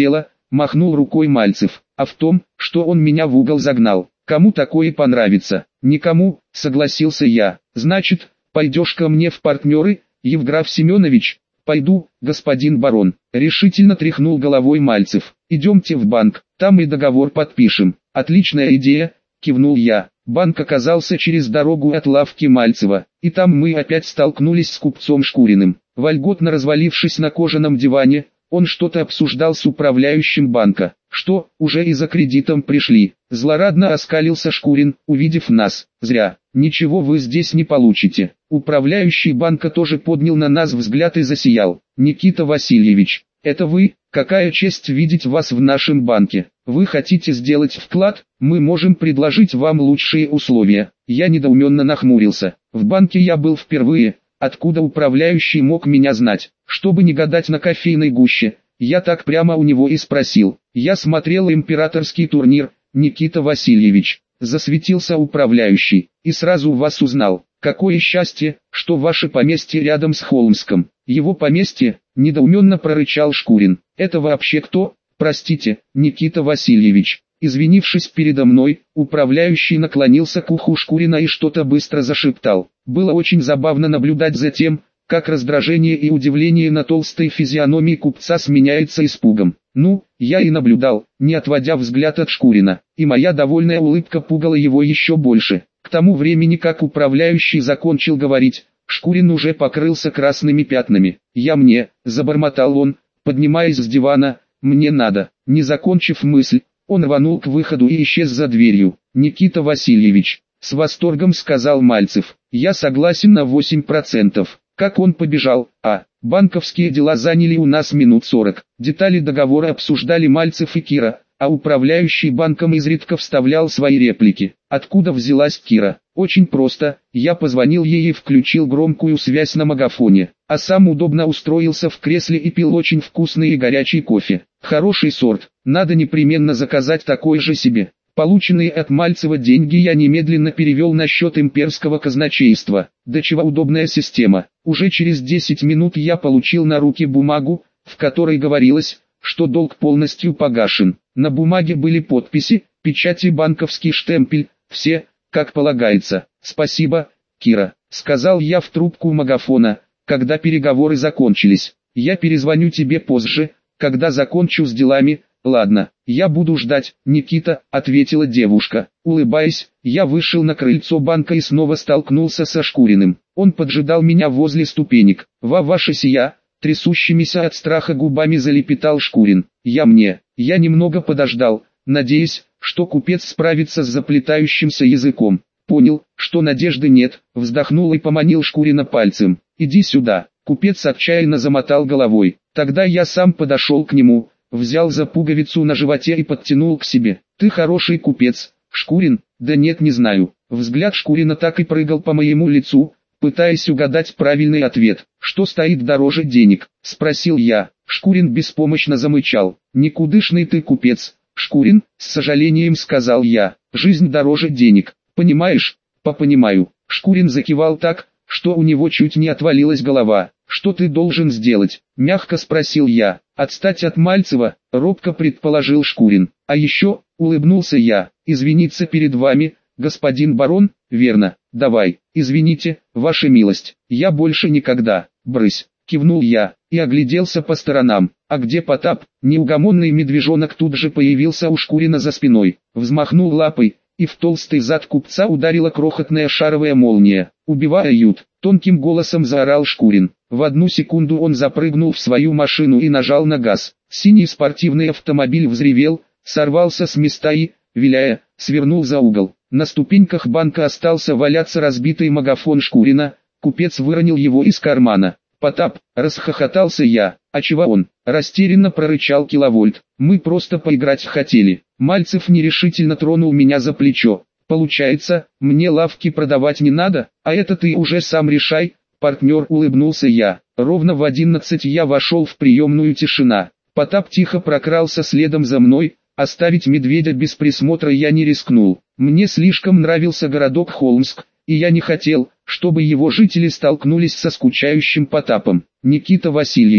Speaker 1: махнул рукой Мальцев, а в том, что он меня в угол загнал. Кому такое понравится? Никому, согласился я. Значит, пойдешь ко мне в партнеры, Евграф Семенович? Пойду, господин барон, решительно тряхнул головой Мальцев. Идемте в банк, там и договор подпишем. Отличная идея, кивнул я. Банк оказался через дорогу от лавки Мальцева, и там мы опять столкнулись с купцом Шкуриным. Вольготно развалившись на кожаном диване, он что-то обсуждал с управляющим банка. Что, уже и за кредитом пришли? Злорадно оскалился Шкурин, увидев нас. Зря, ничего вы здесь не получите. Управляющий банка тоже поднял на нас взгляд и засиял. Никита Васильевич, это вы? Какая честь видеть вас в нашем банке. Вы хотите сделать вклад? Мы можем предложить вам лучшие условия. Я недоуменно нахмурился. В банке я был впервые. Откуда управляющий мог меня знать? Чтобы не гадать на кофейной гуще, я так прямо у него и спросил. Я смотрел императорский турнир, Никита Васильевич. Засветился управляющий, и сразу вас узнал. Какое счастье, что ваше поместье рядом с Холмском. Его поместье, недоуменно прорычал Шкурин. Это вообще кто? Простите, Никита Васильевич. Извинившись передо мной, управляющий наклонился к уху Шкурина и что-то быстро зашептал. Было очень забавно наблюдать за тем, как раздражение и удивление на толстой физиономии купца сменяется испугом. Ну, я и наблюдал, не отводя взгляд от Шкурина, и моя довольная улыбка пугала его еще больше. К тому времени, как управляющий закончил говорить, Шкурин уже покрылся красными пятнами. «Я мне», — забормотал он, поднимаясь с дивана, — «мне надо». Не закончив мысль, он рванул к выходу и исчез за дверью. «Никита Васильевич», — с восторгом сказал Мальцев, — «я согласен на восемь процентов. Как он побежал, а, банковские дела заняли у нас минут сорок. Детали договора обсуждали Мальцев и Кира, а управляющий банком изредка вставлял свои реплики. Откуда взялась Кира? Очень просто, я позвонил ей и включил громкую связь на магафоне, а сам удобно устроился в кресле и пил очень вкусный и горячий кофе. Хороший сорт, надо непременно заказать такой же себе. Полученные от Мальцева деньги я немедленно перевел на счет имперского казначейства. До чего удобная система. Уже через десять минут я получил на руки бумагу, в которой говорилось, что долг полностью погашен. На бумаге были подписи, печать и банковский штемпель, все, как полагается. «Спасибо, Кира», — сказал я в трубку магафона, когда переговоры закончились. «Я перезвоню тебе позже, когда закончу с делами». «Ладно, я буду ждать, Никита», — ответила девушка. Улыбаясь, я вышел на крыльцо банка и снова столкнулся со Шкуриным. Он поджидал меня возле ступенек. «Ва ваше сия», — трясущимися от страха губами залепетал Шкурин. «Я мне». Я немного подождал, надеясь, что купец справится с заплетающимся языком. Понял, что надежды нет, вздохнул и поманил Шкурина пальцем. «Иди сюда». Купец отчаянно замотал головой. Тогда я сам подошел к нему, взял за пуговицу на животе и подтянул к себе. «Ты хороший купец, Шкурин?» «Да нет, не знаю». Взгляд Шкурина так и прыгал по моему лицу, пытаясь угадать правильный ответ. «Что стоит дороже денег?» — спросил я. Шкурин беспомощно замычал. «Никудышный ты купец, Шкурин», — с сожалением сказал я. «Жизнь дороже денег, понимаешь?» «Попонимаю». Шкурин закивал так, что у него чуть не отвалилась голова. «Что ты должен сделать?» — мягко спросил я. «Отстать от Мальцева», — робко предположил Шкурин. «А еще», — улыбнулся я, — «извиниться перед вами, господин барон». «Верно, давай, извините, ваша милость, я больше никогда». «Брысь», — кивнул я, и огляделся по сторонам. «А где Потап?» Неугомонный медвежонок тут же появился у Шкурина за спиной, взмахнул лапой, и в толстый зад купца ударила крохотная шаровая молния. «Убивают!» — тонким голосом заорал Шкурин. В одну секунду он запрыгнул в свою машину и нажал на газ. Синий спортивный автомобиль взревел, сорвался с места и, виляя, свернул за угол. На ступеньках банка остался валяться разбитый магафон Шкурина, купец выронил его из кармана. «Потап!» — расхохотался я. «А чего он?» — растерянно прорычал Киловольт. «Мы просто поиграть хотели». Мальцев нерешительно тронул меня за плечо. «Получается, мне лавки продавать не надо, а это ты уже сам решай». «Партнер», — улыбнулся я. Ровно в одиннадцать я вошел в приемную. Тишина. Потап тихо прокрался следом за мной, оставить медведя без присмотра я не рискнул. Мне слишком нравился городок Холмск, и я не хотел, чтобы его жители столкнулись со скучающим Потапом. «Никита Васильевич»,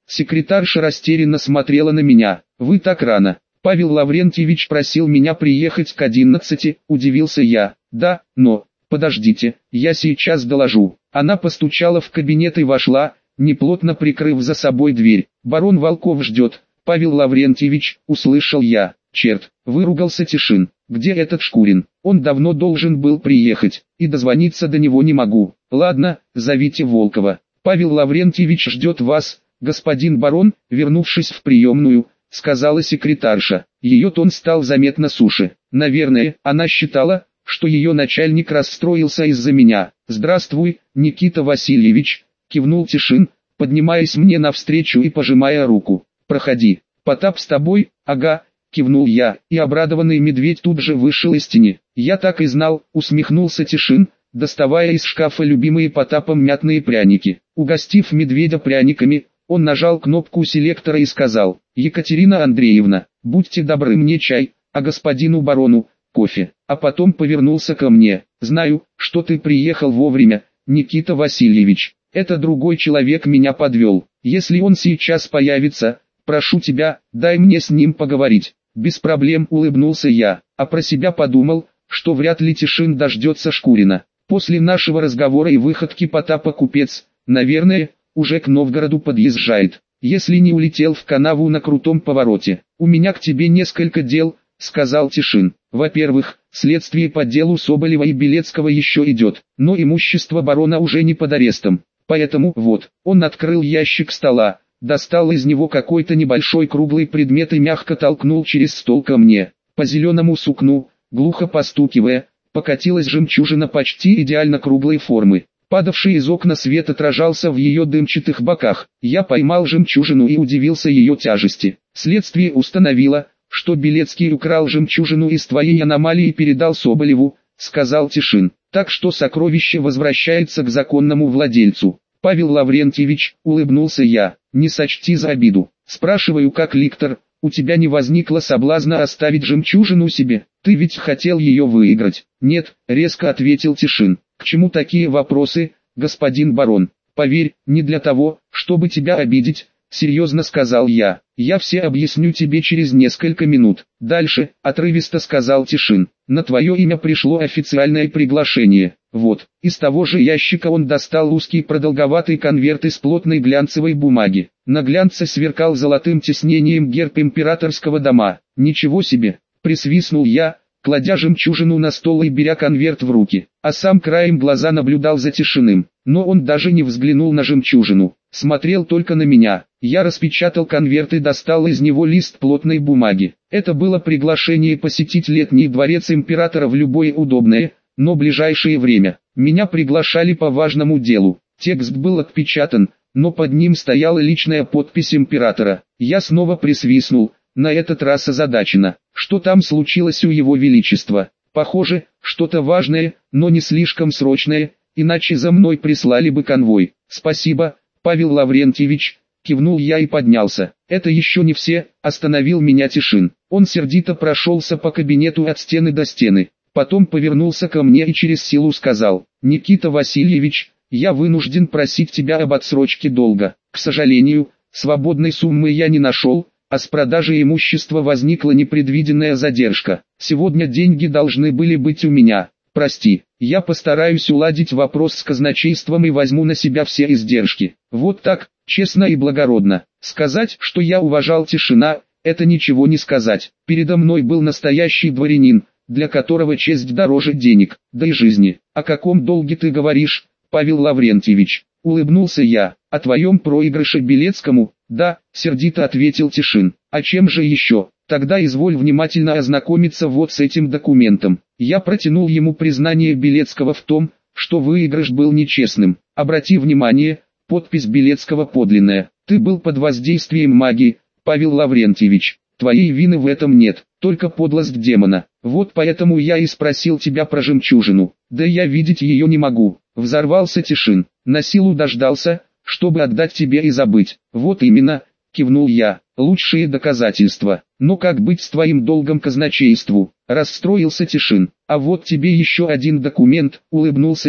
Speaker 1: Секретарша растерянно смотрела на меня. Вы так рано. Павел Лаврентьевич просил меня приехать к одиннадцати, удивился я. Да, но... Подождите, я сейчас доложу. Она постучала в кабинет и вошла, неплотно прикрыв за собой дверь. Барон Волков ждет. Павел Лаврентьевич, услышал я. Черт, выругался Тишин. Где этот Шкурин? Он давно должен был приехать, и дозвониться до него не могу. Ладно, зовите Волкова. Павел Лаврентьевич ждет вас, господин барон, вернувшись в приемную, сказала секретарша. Ее тон стал заметно суше. Наверное, она считала, что ее начальник расстроился из-за меня. «Здравствуй, Никита Васильевич», — кивнул Тишин, поднимаясь мне навстречу и пожимая руку. «Проходи. Потап с тобой?» «Ага», — кивнул я, и обрадованный медведь тут же вышел из тени. «Я так и знал», — усмехнулся Тишин, доставая из шкафа любимые Потапом мятные пряники. Угостив медведя пряниками, он нажал кнопку селектора и сказал: «Екатерина Андреевна, будьте добры мне чай, а господину барону кофе». А потом повернулся ко мне. «Знаю, что ты приехал вовремя, Никита Васильевич. Это другой человек меня подвел. Если он сейчас появится, прошу тебя, дай мне с ним поговорить». «Без проблем», улыбнулся я, а про себя подумал, что вряд ли Тишин дождется Шкурина. После нашего разговора и выходки Потапа купец, наверное, уже к Новгороду подъезжает, если не улетел в канаву на крутом повороте. «У меня к тебе несколько дел», — сказал Тишин. «Во-первых, следствие по делу Соболева и Белецкого еще идет, но имущество барона уже не под арестом. Поэтому вот». Он открыл ящик стола, достал из него какой-то небольшой круглый предмет и мягко толкнул через стол ко мне. По зеленому сукну, глухо постукивая, покатилась жемчужина почти идеально круглой формы. Падавший из окна свет отражался в ее дымчатых боках. Я поймал жемчужину и удивился ее тяжести. Следствие установило, что Белецкий украл жемчужину из твоей аномалии и передал Соболеву, сказал Тишин. Так что сокровище возвращается к законному владельцу. Павел Лаврентьевич, улыбнулся я, не сочти за обиду. Спрашиваю как ликтор, у тебя не возникло соблазна оставить жемчужину себе? Ты ведь хотел ее выиграть. Нет, резко ответил Тишин. К чему такие вопросы, господин барон? Поверь, не для того, чтобы тебя обидеть, серьезно сказал я. Я все объясню тебе через несколько минут. Дальше, отрывисто сказал Тишин. На твое имя пришло официальное приглашение. Вот, из того же ящика он достал узкий продолговатый конверт из плотной глянцевой бумаги. На глянце сверкал золотым тиснением герб императорского дома. Ничего себе, присвистнул я, кладя жемчужину на стол и беря конверт в руки, а сам краем глаза наблюдал за Тишиным. Но он даже не взглянул на жемчужину, смотрел только на меня. Я распечатал конверт и достал из него лист плотной бумаги. Это было приглашение посетить летний дворец императора в любое удобное, но ближайшее время. Меня приглашали по важному делу. Текст был отпечатан, но под ним стояла личная подпись императора. Я снова присвистнул, на этот раз озадаченно. Что там случилось у его величества? Похоже, что-то важное, но не слишком срочное, иначе за мной прислали бы конвой. Спасибо, Павел Лаврентьевич, кивнул я и поднялся. Это еще не все, остановил меня Тишин. Он сердито прошелся по кабинету от стены до стены. Потом повернулся ко мне и через силу сказал: «Никита Васильевич, я вынужден просить тебя об отсрочке долга. К сожалению, свободной суммы я не нашел, а с продажей имущества возникла непредвиденная задержка. Сегодня деньги должны были быть у меня. Прости, я постараюсь уладить вопрос с казначейством и возьму на себя все издержки». Вот так, честно и благородно. Сказать, что я уважал Тишина, это ничего не сказать. Передо мной был настоящий дворянин, для которого честь дороже денег, да и жизни. «О каком долге ты говоришь, Павел Лаврентьевич?» — улыбнулся я. «О твоем проигрыше Белецкому?» «Да», — сердито ответил Тишин. «А чем же еще? Тогда изволь внимательно ознакомиться вот с этим документом». Я протянул ему признание Белецкого в том, что выигрыш был нечестным. «Обрати внимание, подпись Белецкого подлинная. Ты был под воздействием магии, Павел Лаврентьевич. Твоей вины в этом нет, только подлость демона. Вот поэтому я и спросил тебя про жемчужину. Да я видеть ее не могу». Взорвался Тишин. «На силу дождался, чтобы отдать тебе и забыть». «Вот именно», кивнул я, «лучшие доказательства. Но как быть с твоим долгом казначейству?» Расстроился Тишин. «А вот тебе еще один документ», улыбнулся я.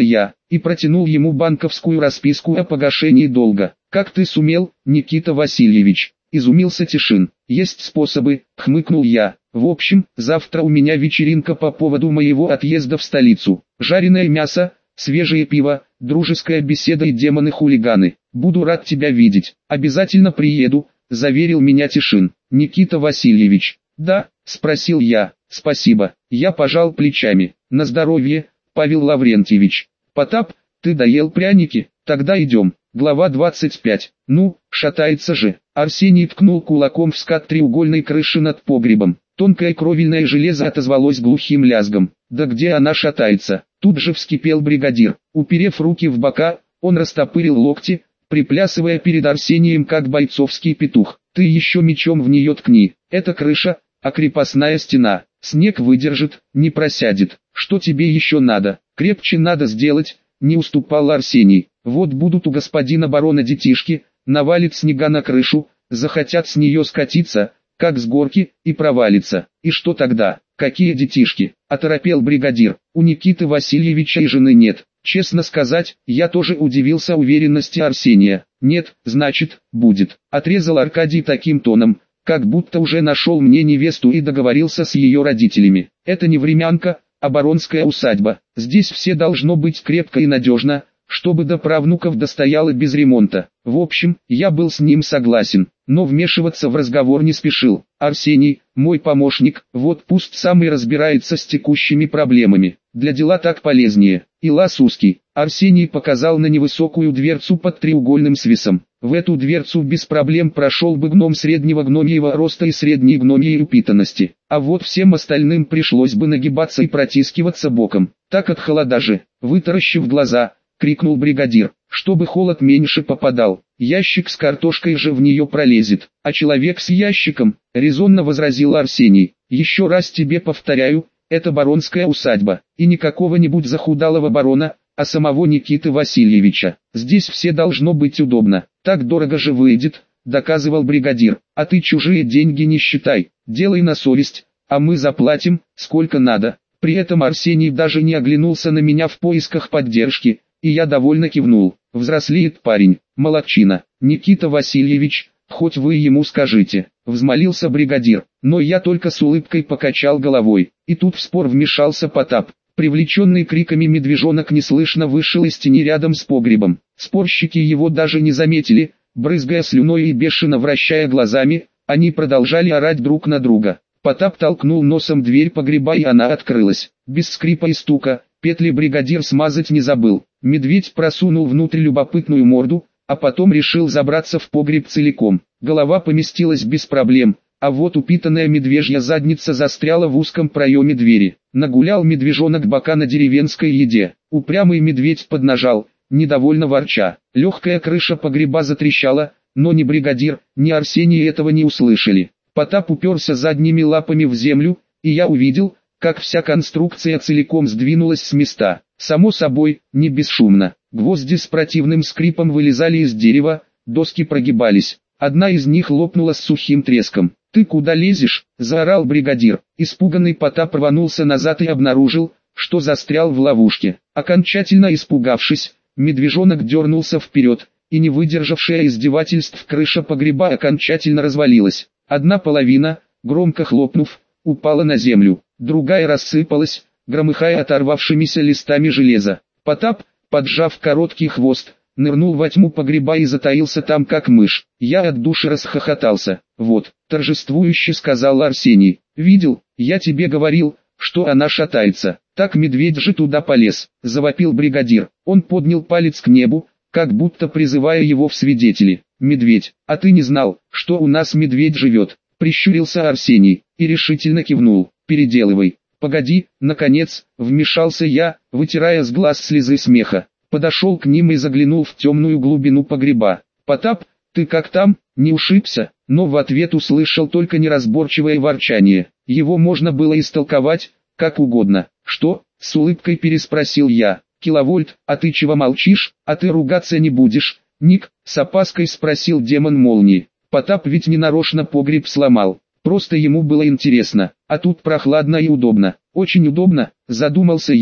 Speaker 1: и протянул ему банковскую расписку о погашении долга. «Как ты сумел, Никита Васильевич?» – изумился Тишин. «Есть способы», – хмыкнул я. «В общем, завтра у меня вечеринка по поводу моего отъезда в столицу. Жареное мясо, свежее пиво, дружеская беседа и демоны-хулиганы. Буду рад тебя видеть. Обязательно приеду», – заверил меня Тишин. «Никита Васильевич». «Да?» – спросил я. «Спасибо». Я пожал плечами. «На здоровье, Павел Лаврентьевич». «Потап, ты доел пряники? Тогда идем». Глава двадцать пять. «Ну, шатается же». Арсений ткнул кулаком в скат треугольной крыши над погребом. Тонкое кровельное железо отозвалось глухим лязгом. «Да где она шатается?» Тут же вскипел бригадир. Уперев руки в бока, он растопырил локти, приплясывая перед Арсением как бойцовский петух. «Ты еще мечом в нее ткни. Это крыша, а крепостная стена. Снег выдержит, не просядет. Что тебе еще надо? Крепче надо сделать», — не уступал Арсений. «Вот будут у господина барона детишки, навалит снега на крышу, захотят с нее скатиться, как с горки, и провалится. И что тогда? Какие детишки?» — оторопел бригадир. «У Никиты Васильевича и жены нет». Честно сказать, я тоже удивился уверенности Арсения. «Нет, значит, будет», — отрезал Аркадий таким тоном, как будто уже нашел мне невесту и договорился с ее родителями. «Это не времянка, а баронская усадьба. Здесь все должно быть крепко и надежно, чтобы до правнуков достояло без ремонта». В общем, я был с ним согласен, но вмешиваться в разговор не спешил. Арсений, мой помощник, вот пусть сам и разбирается с текущими проблемами. Для дела так полезнее. И лаз узкий. Арсений показал на невысокую дверцу под треугольным свисом. В эту дверцу без проблем прошел бы гном среднего гномьего роста и средней гномьей упитанности. А вот всем остальным пришлось бы нагибаться и протискиваться боком. Так от холода же. Вытаращив глаза, крикнул бригадир, чтобы холод меньше попадал. «Ящик с картошкой же в нее пролезет, а человек с ящиком», — резонно возразил Арсений. «Еще раз тебе повторяю, это баронская усадьба, и не какого-нибудь захудалого барона, а самого Никиты Васильевича. Здесь все должно быть удобно. Так дорого же выйдет», — доказывал бригадир. «А ты чужие деньги не считай, делай на совесть, а мы заплатим, сколько надо». При этом Арсений даже не оглянулся на меня в поисках поддержки, и я довольно кивнул. «Взрослеет парень, молодчина. Никита Васильевич, хоть вы ему скажите», — взмолился бригадир. Но я только с улыбкой покачал головой. И тут в спор вмешался Потап. Привлеченный криками медвежонок неслышно вышел из тени рядом с погребом. Спорщики его даже не заметили, брызгая слюной и бешено вращая глазами, они продолжали орать друг на друга. Потап толкнул носом дверь погреба, и она открылась. Без скрипа и стука, петли бригадир смазать не забыл. Медведь просунул внутрь любопытную морду, а потом решил забраться в погреб целиком. Голова поместилась без проблем, а вот упитанная медвежья задница застряла в узком проеме двери. Нагулял медвежонок бока на деревенской еде. Упрямый медведь поднажал, недовольно ворча. Легкая крыша погреба затрещала, но ни бригадир, ни Арсений этого не услышали. Потап уперся задними лапами в землю, и я увидел, как вся конструкция целиком сдвинулась с места. Само собой, не бесшумно. Гвозди с противным скрипом вылезали из дерева, доски прогибались. Одна из них лопнула с сухим треском. «Ты куда лезешь?» – заорал бригадир. Испуганный Потап рванулся назад и обнаружил, что застрял в ловушке. Окончательно испугавшись, медвежонок дернулся вперед, и не выдержавшая издевательств крыша погреба окончательно развалилась. Одна половина, громко хлопнув, упала на землю, другая рассыпалась, громыхая оторвавшимися листами железа. Потап, поджав короткий хвост, нырнул во тьму погреба и затаился там как мышь. Я от души расхохотался. «Вот», — торжествующе сказал Арсений, — «видел, я тебе говорил, что она шатается. Так медведь же туда полез», — завопил бригадир. Он поднял палец к небу, как будто призывая его в свидетели. «Медведь, а ты не знал, что у нас медведь живет?» — прищурился Арсений, и решительно кивнул. «Переделывай». «Погоди», — наконец, вмешался я, вытирая с глаз слезы смеха. Подошел к ним и заглянул в темную глубину погреба. «Потап, ты как там, не ушибся?» Но в ответ услышал только неразборчивое ворчание. Его можно было истолковать, как угодно. «Что?» — с улыбкой переспросил я. «Киловольт, а ты чего молчишь? А ты ругаться не будешь?» «Ник?» — с опаской спросил демон молнии. Потап ведь не нарочно погреб сломал. Просто ему было интересно. А тут прохладно и удобно. «Очень удобно», — задумался я.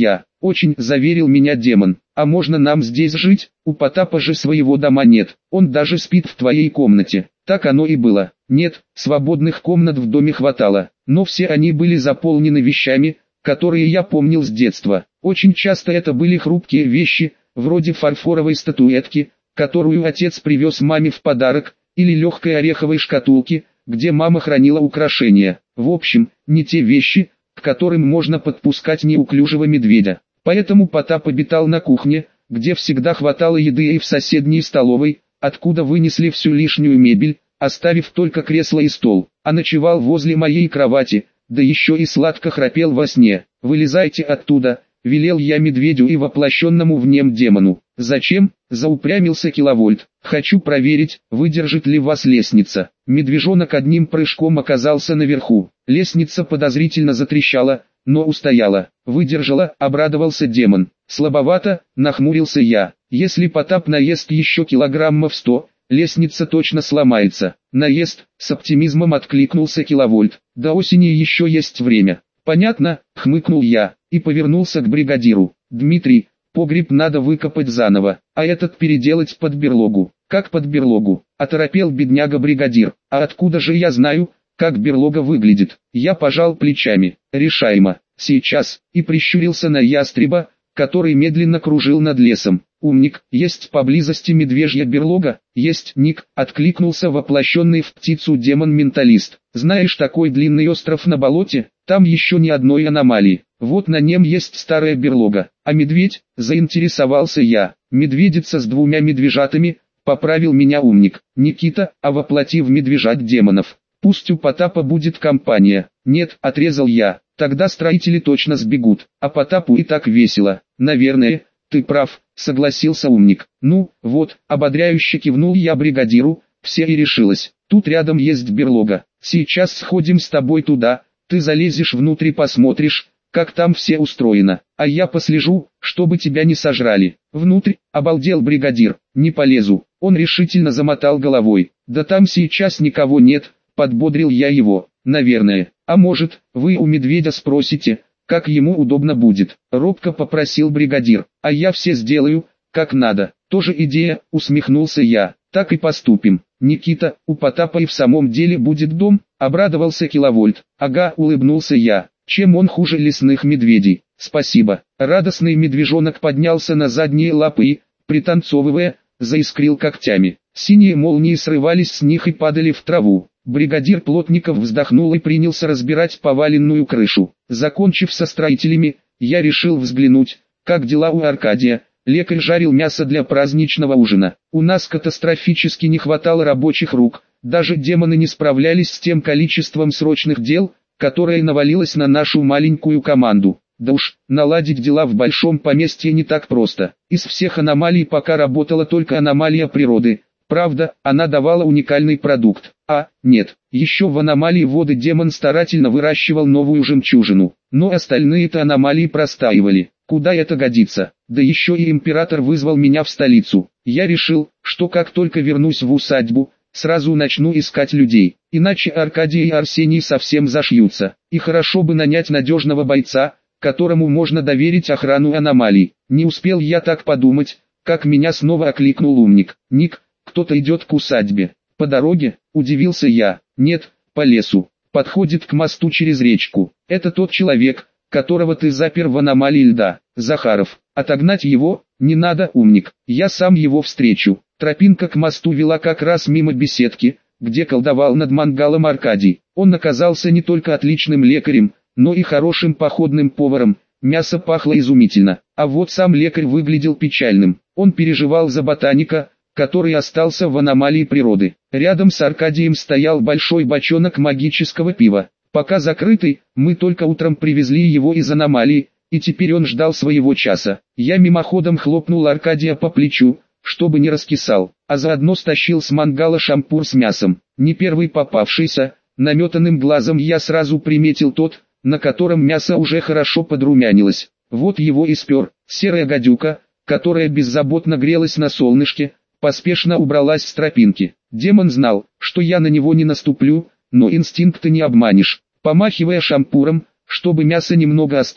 Speaker 1: Очень, заверил меня демон. А можно нам здесь жить? У Потапа же своего дома нет, он даже спит в твоей комнате. Так оно и было. Нет, свободных комнат в доме хватало, но все они были заполнены вещами, которые я помнил с детства. Очень часто это были хрупкие вещи, вроде фарфоровой статуэтки, которую отец привез маме в подарок, или легкой ореховой шкатулки, где мама хранила украшения. В общем, не те вещи, к которым можно подпускать неуклюжего медведя. Поэтому Потап обитал на кухне, где всегда хватало еды, и в соседней столовой, откуда вынесли всю лишнюю мебель, оставив только кресло и стол, а ночевал возле моей кровати, да еще и сладко храпел во сне. «Вылезайте оттуда», — велел я медведю и воплощенному в нем демону. «Зачем?» — заупрямился Киловольт. «Хочу проверить, выдержит ли вас лестница». Медвежонок одним прыжком оказался наверху. Лестница подозрительно затрещала, но устояла. «Выдержала», — обрадовался демон. «Слабовато», — нахмурился я. «Если Потап наест еще килограммов сто, лестница точно сломается». «Наест», — с оптимизмом откликнулся Киловольт. «До осени еще есть время». «Понятно», — хмыкнул я, и повернулся к бригадиру. «Дмитрий, погреб надо выкопать заново, а этот переделать под берлогу». «Как под берлогу?» — оторопел бедняга-бригадир. «А откуда же я знаю, как берлога выглядит?» Я пожал плечами. «Решаемо. Сейчас», и прищурился на ястреба, который медленно кружил над лесом. «Умник, есть поблизости медвежья берлога?» «Есть, Ник», — откликнулся воплощенный в птицу демон-менталист. «Знаешь такой длинный остров на болоте? Там еще ни одной аномалии. Вот на нем есть старая берлога. А медведь?» — заинтересовался я. «Медведица с двумя медвежатами», — поправил меня умник. «Никита, а воплоти в медвежат демонов. Пусть у Потапа будет компания». «Нет», — отрезал я. «Тогда строители точно сбегут, а Потапу и так весело». «Наверное, ты прав», — согласился умник. «Ну, вот», — ободряюще кивнул я бригадиру, «все и решилось. Тут рядом есть берлога. Сейчас сходим с тобой туда, ты залезешь внутрь и посмотришь, как там все устроено, а я послежу, чтобы тебя не сожрали». «Внутрь?» — обалдел бригадир. «Не полезу». Он решительно замотал головой. «Да там сейчас никого нет», — подбодрил я его. «Наверное. А может, вы у медведя спросите, как ему удобно будет?» — робко попросил бригадир. «А я все сделаю, как надо». «Тоже идея», — усмехнулся я. «Так и поступим». «Никита, у Потапа и в самом деле будет дом?» — обрадовался Киловольт. «Ага», — улыбнулся я. «Чем он хуже лесных медведей?» «Спасибо». Радостный медвежонок поднялся на задние лапы и, пританцовывая, заискрил когтями. Синие молнии срывались с них и падали в траву. Бригадир Плотников вздохнул и принялся разбирать поваленную крышу. Закончив со строителями, я решил взглянуть, как дела у Аркадия. Лекарь жарил мясо для праздничного ужина. У нас катастрофически не хватало рабочих рук, даже демоны не справлялись с тем количеством срочных дел, которое навалилось на нашу маленькую команду. Да уж, наладить дела в большом поместье не так просто. Из всех аномалий пока работала только аномалия природы. Правда, она давала уникальный продукт. А, нет, еще в аномалии воды демон старательно выращивал новую жемчужину. Но остальные-то аномалии простаивали. Куда это годится? Да еще и император вызвал меня в столицу. Я решил, что как только вернусь в усадьбу, сразу начну искать людей. Иначе Аркадий и Арсений совсем зашьются. И хорошо бы нанять надежного бойца, которому можно доверить охрану аномалий. Не успел я так подумать, как меня снова окликнул умник. «Ник, кто-то идет к усадьбе». «По дороге?» – удивился я. «Нет, по лесу. Подходит к мосту через речку. Это тот человек, которого ты запер в аномалии льда. Захаров. Отогнать его? Не надо, умник. Я сам его встречу». Тропинка к мосту вела как раз мимо беседки, где колдовал над мангалом Аркадий. Он оказался не только отличным лекарем, но и хорошим походным поваром. Мясо пахло изумительно. А вот сам лекарь выглядел печальным. Он переживал за ботаника, который остался в аномалии природы. Рядом с Аркадием стоял большой бочонок магического пива. Пока закрытый, мы только утром привезли его из аномалии, и теперь он ждал своего часа. Я мимоходом хлопнул Аркадия по плечу, чтобы не раскисал, а заодно стащил с мангала шампур с мясом. Не первый попавшийся, наметанным глазом я сразу приметил тот, на котором мясо уже хорошо подрумянилось. Вот его и спер. Серая гадюка, которая беззаботно грелась на солнышке, поспешно убралась с тропинки. Демон знал, что я на него не наступлю, но инстинкты не обманешь. Помахивая шампуром, чтобы мясо немного остыло,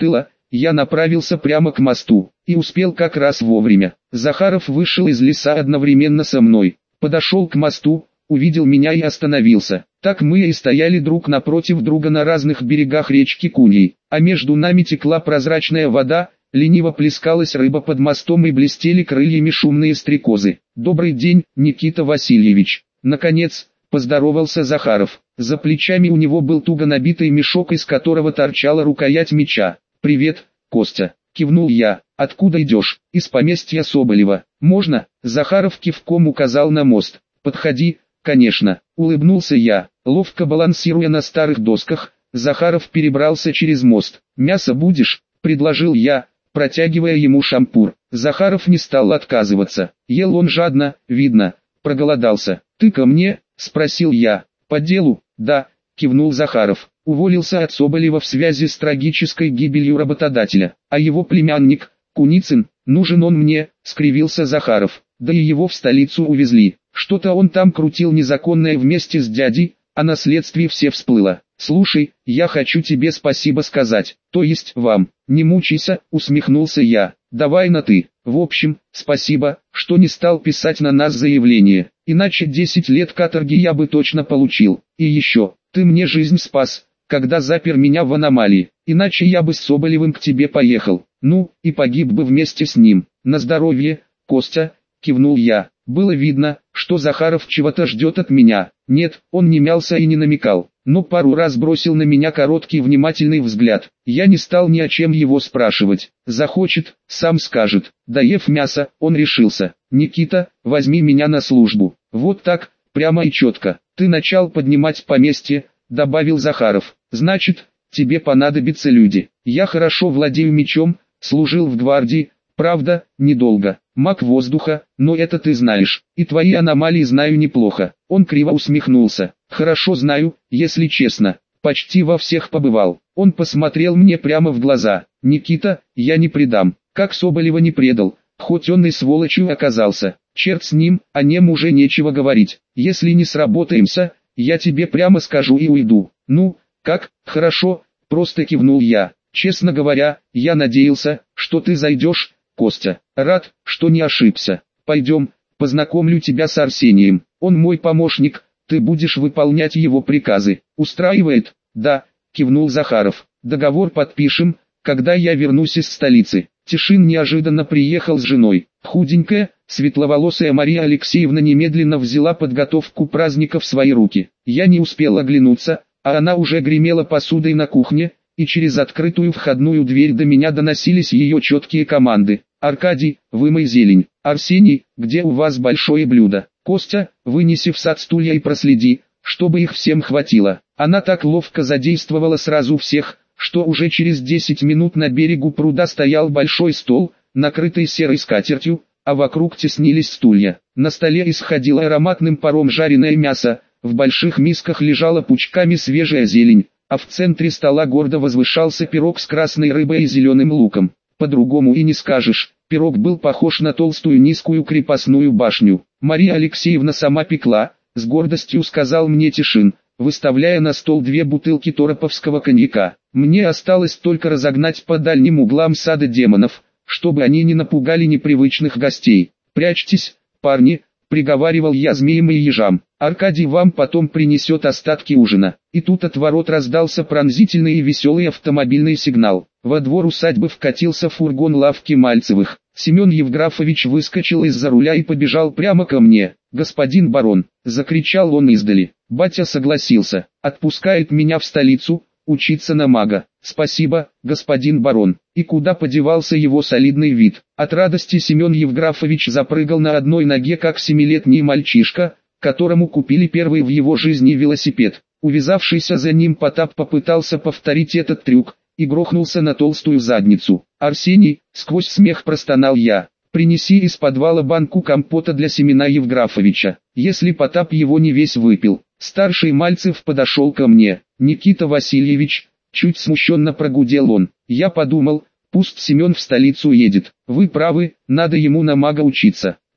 Speaker 1: я направился прямо к мосту, и успел как раз вовремя. Захаров вышел из леса одновременно со мной, подошел к мосту, увидел меня и остановился. Так мы и стояли друг напротив друга на разных берегах речки Куньей, а между нами текла прозрачная вода, лениво плескалась рыба под мостом и блестели крыльями шумные стрекозы. «Добрый день, Никита Васильевич!» Наконец, поздоровался Захаров. За плечами у него был туго набитый мешок, из которого торчала рукоять меча. «Привет, Костя!» — кивнул я. «Откуда идешь?» «Из поместья Соболева. Можно?» Захаров кивком указал на мост. «Подходи». «Конечно», — улыбнулся я. Ловко балансируя на старых досках, Захаров перебрался через мост. «Мясо будешь?» — предложил я, протягивая ему шампур. Захаров не стал отказываться. Ел он жадно, видно, проголодался. «Ты ко мне?» — спросил я. «По делу?» «Да», — кивнул Захаров. «Уволился от Соболева в связи с трагической гибелью работодателя. А его племянник, Куницын, нужен он мне», — скривился Захаров. «Да и его в столицу увезли. Что-то он там крутил незаконное вместе с дядей, а на следствии все всплыло. Слушай, я хочу тебе спасибо сказать, то есть вам». «Не мучайся», — усмехнулся я. «Давай на «ты». В общем, спасибо, что не стал писать на нас заявление, иначе десять лет каторги я бы точно получил. И еще, ты мне жизнь спас, когда запер меня в аномалии, иначе я бы с Соболевым к тебе поехал, ну, и погиб бы вместе с ним. На здоровье, Костя», — кивнул я. Было видно, что Захаров чего-то ждет от меня. Нет, он не мялся и не намекал, но пару раз бросил на меня короткий внимательный взгляд. Я не стал ни о чем его спрашивать. Захочет, сам скажет. Доев мясо, он решился. «Никита, возьми меня на службу». «Вот так, прямо и четко. Ты начал поднимать поместье», — добавил Захаров. «Значит, тебе понадобятся люди. Я хорошо владею мечом, служил в гвардии, правда, недолго. Маг воздуха, но это ты знаешь, и твои аномалии знаю неплохо». Он криво усмехнулся. «Хорошо знаю, если честно, почти во всех побывал». Он посмотрел мне прямо в глаза. «Никита, я не предам, как Соболева не предал, хоть он и сволочью оказался. Черт с ним, о нем уже нечего говорить. Если не сработаемся, я тебе прямо скажу и уйду». «Ну, как, хорошо», — просто кивнул я. «Честно говоря, я надеялся, что ты зайдешь, Костя. Рад, что не ошибся. Пойдем, познакомлю тебя с Арсением. Он мой помощник, ты будешь выполнять его приказы. Устраивает?» «Да», — кивнул Захаров. «Договор подпишем, когда я вернусь из столицы». Тишин неожиданно приехал с женой. Худенькая, светловолосая Мария Алексеевна немедленно взяла подготовку праздника в свои руки. Я не успел оглянуться, а она уже гремела посудой на кухне, и через открытую входную дверь до меня доносились ее четкие команды. «Аркадий, вымой зелень. Арсений, где у вас большое блюдо? Костя, вынеси в сад стулья и проследи, чтобы их всем хватило». Она так ловко задействовала сразу всех, что уже через десять минут на берегу пруда стоял большой стол, накрытый серой скатертью, а вокруг теснились стулья. На столе исходило ароматным паром жареное мясо, в больших мисках лежала пучками свежая зелень, а в центре стола гордо возвышался пирог с красной рыбой и зеленым луком. По-другому и не скажешь, пирог был похож на толстую низкую крепостную башню. «Мария Алексеевна сама пекла», — с гордостью сказал мне Тишин, выставляя на стол две бутылки тороповского коньяка. «Мне осталось только разогнать по дальним углам сада демонов, чтобы они не напугали непривычных гостей. Прячьтесь, парни», — приговаривал я змеям и ежам. «Аркадий вам потом принесет остатки ужина». И тут от ворот раздался пронзительный и веселый автомобильный сигнал. Во двор усадьбы вкатился фургон лавки Мальцевых. Семен Евграфович выскочил из-за руля и побежал прямо ко мне. «Господин барон!» — закричал он издали. «Батя согласился, отпускает меня в столицу, учиться на мага». «Спасибо, господин барон». И куда подевался его солидный вид? От радости Семен Евграфович запрыгал на одной ноге, как семилетний мальчишка, которому купили первый в его жизни велосипед. Увязавшийся за ним Потап попытался повторить этот трюк, и грохнулся на толстую задницу. «Арсений», — сквозь смех простонал я, — «принеси из подвала банку компота для Семена Евграфовича, если Потап его не весь выпил». Старший Мальцев подошел ко мне. «Никита Васильевич», — чуть смущенно прогудел он, — «я подумал, пусть Семен в столицу едет. Вы правы, надо ему на мага учиться.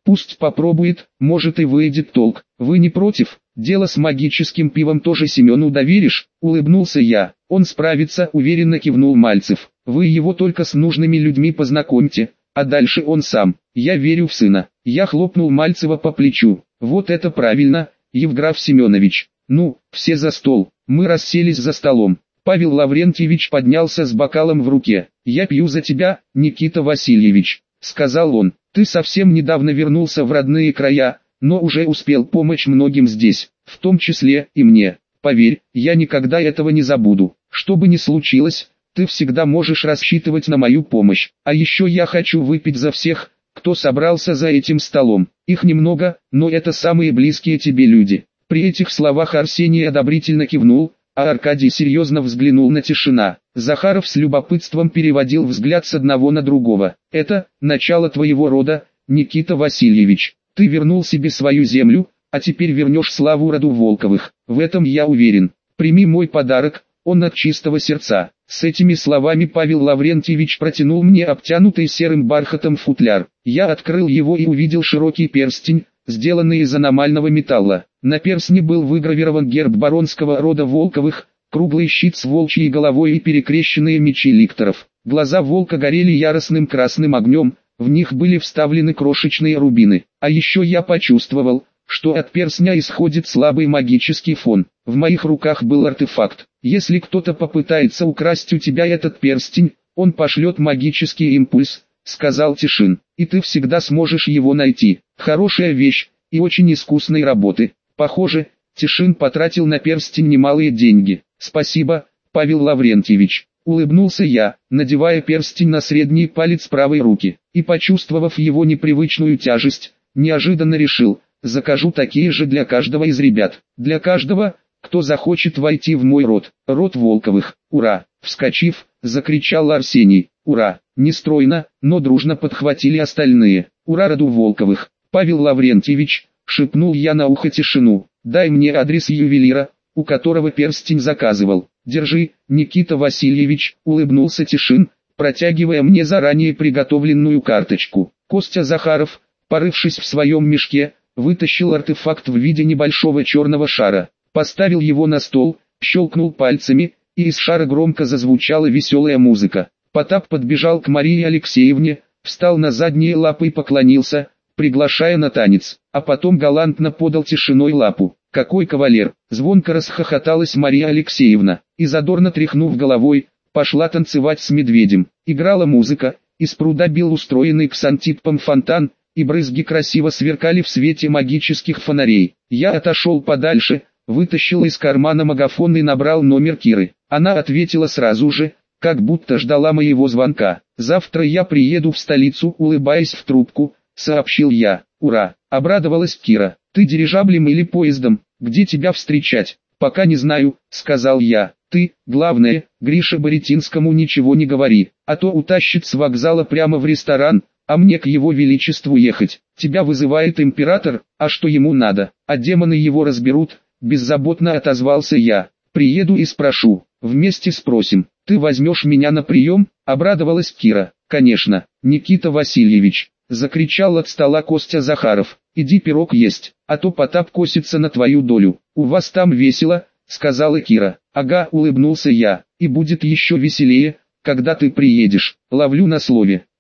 Speaker 1: Пусть попробует, может и выйдет толк. Вы не против? Дело с магическим пивом тоже Семену доверишь? Улыбнулся я. Он справится, уверенно кивнул Мальцев. Вы его только с нужными людьми познакомьте, а дальше он сам. Я верю в сына. Я хлопнул Мальцева по плечу. Вот это правильно, Евграф Семенович. Ну, все за стол. Мы расселись за столом. Павел Лаврентьевич поднялся с бокалом в руке. «Я пью за тебя, Никита Васильевич», — сказал он. «Ты совсем недавно вернулся в родные края, но уже успел помочь многим здесь, в том числе и мне. Поверь, я никогда этого не забуду. Что бы ни случилось, ты всегда можешь рассчитывать на мою помощь. А еще я хочу выпить за всех, кто собрался за этим столом. Их немного, но это самые близкие тебе люди». При этих словах Арсений одобрительно кивнул, а Аркадий серьезно взглянул на Тишина. Захаров с любопытством переводил взгляд с одного на другого. «Это начало твоего рода, Никита Васильевич. Ты вернул себе свою землю, а теперь вернешь славу роду Волковых. В этом я уверен. Прими мой подарок, он от чистого сердца». С этими словами Павел Лаврентьевич протянул мне обтянутый серым бархатом футляр. Я открыл его и увидел широкий перстень, сделанный из аномального металла. На перстне был выгравирован герб баронского рода Волковых, круглый щит с волчьей головой и перекрещенные мечи ликторов. Глаза волка горели яростным красным огнем, в них были вставлены крошечные рубины. А еще я почувствовал, что от перстня исходит слабый магический фон. В моих руках был артефакт. Если кто-то попытается украсть у тебя этот перстень, он пошлет магический импульс, сказал Тишин, и ты всегда сможешь его найти. Хорошая вещь, и очень искусной работы. Похоже, Тишин потратил на перстень немалые деньги. Спасибо, Павел Лаврентьевич. Улыбнулся я, надевая перстень на средний палец правой руки, и почувствовав его непривычную тяжесть, неожиданно решил, закажу такие же для каждого из ребят. Для каждого, кто захочет войти в мой род, род Волковых. Ура! Вскочив, закричал Арсений. Ура! Нестройно, но дружно подхватили остальные. Ура роду Волковых! Павел Лаврентьевич, шепнул я на ухо Тишину, дай мне адрес ювелира, у которого перстень заказывал. Держи, Никита Васильевич, улыбнулся Тишин, протягивая мне заранее приготовленную карточку. Костя Захаров, порывшись в своем мешке, вытащил артефакт в виде небольшого черного шара, поставил его на стол, щелкнул пальцами, и из шара громко зазвучала веселая музыка. Потап подбежал к Марии Алексеевне, встал на задние лапы и поклонился, приглашая на танец, а потом галантно подал Тишиной лапу. «Какой кавалер!» — звонко расхохоталась Мария Алексеевна, и задорно тряхнув головой, пошла танцевать с медведем. Играла музыка, из пруда бил устроенный ксантипом фонтан, и брызги красиво сверкали в свете магических фонарей. Я отошел подальше, вытащил из кармана магафон и набрал номер Киры. Она ответила сразу же, как будто ждала моего звонка. «Завтра я приеду в столицу», — улыбаясь в трубку, сообщил я. «Ура!» — обрадовалась Кира. «Ты дирижаблем или поездом? Где тебя встречать?» «Пока не знаю», — сказал я. «Ты, главное, Грише Боретинскому ничего не говори, а то утащит с вокзала прямо в ресторан, а мне к его величеству ехать. Тебя вызывает император, а что ему надо, а демоны его разберут», — беззаботно отозвался я. «Приеду и спрошу, вместе спросим. Ты возьмешь меня на прием?» — обрадовалась Кира. «Конечно, Никита Васильевич», — закричал от стола Костя Захаров. «Иди пирог есть, а то Потап косится на твою долю. У вас там весело», — сказала Кира. «Ага», — улыбнулся я, — «и будет еще веселее, когда ты приедешь. Ловлю на слове».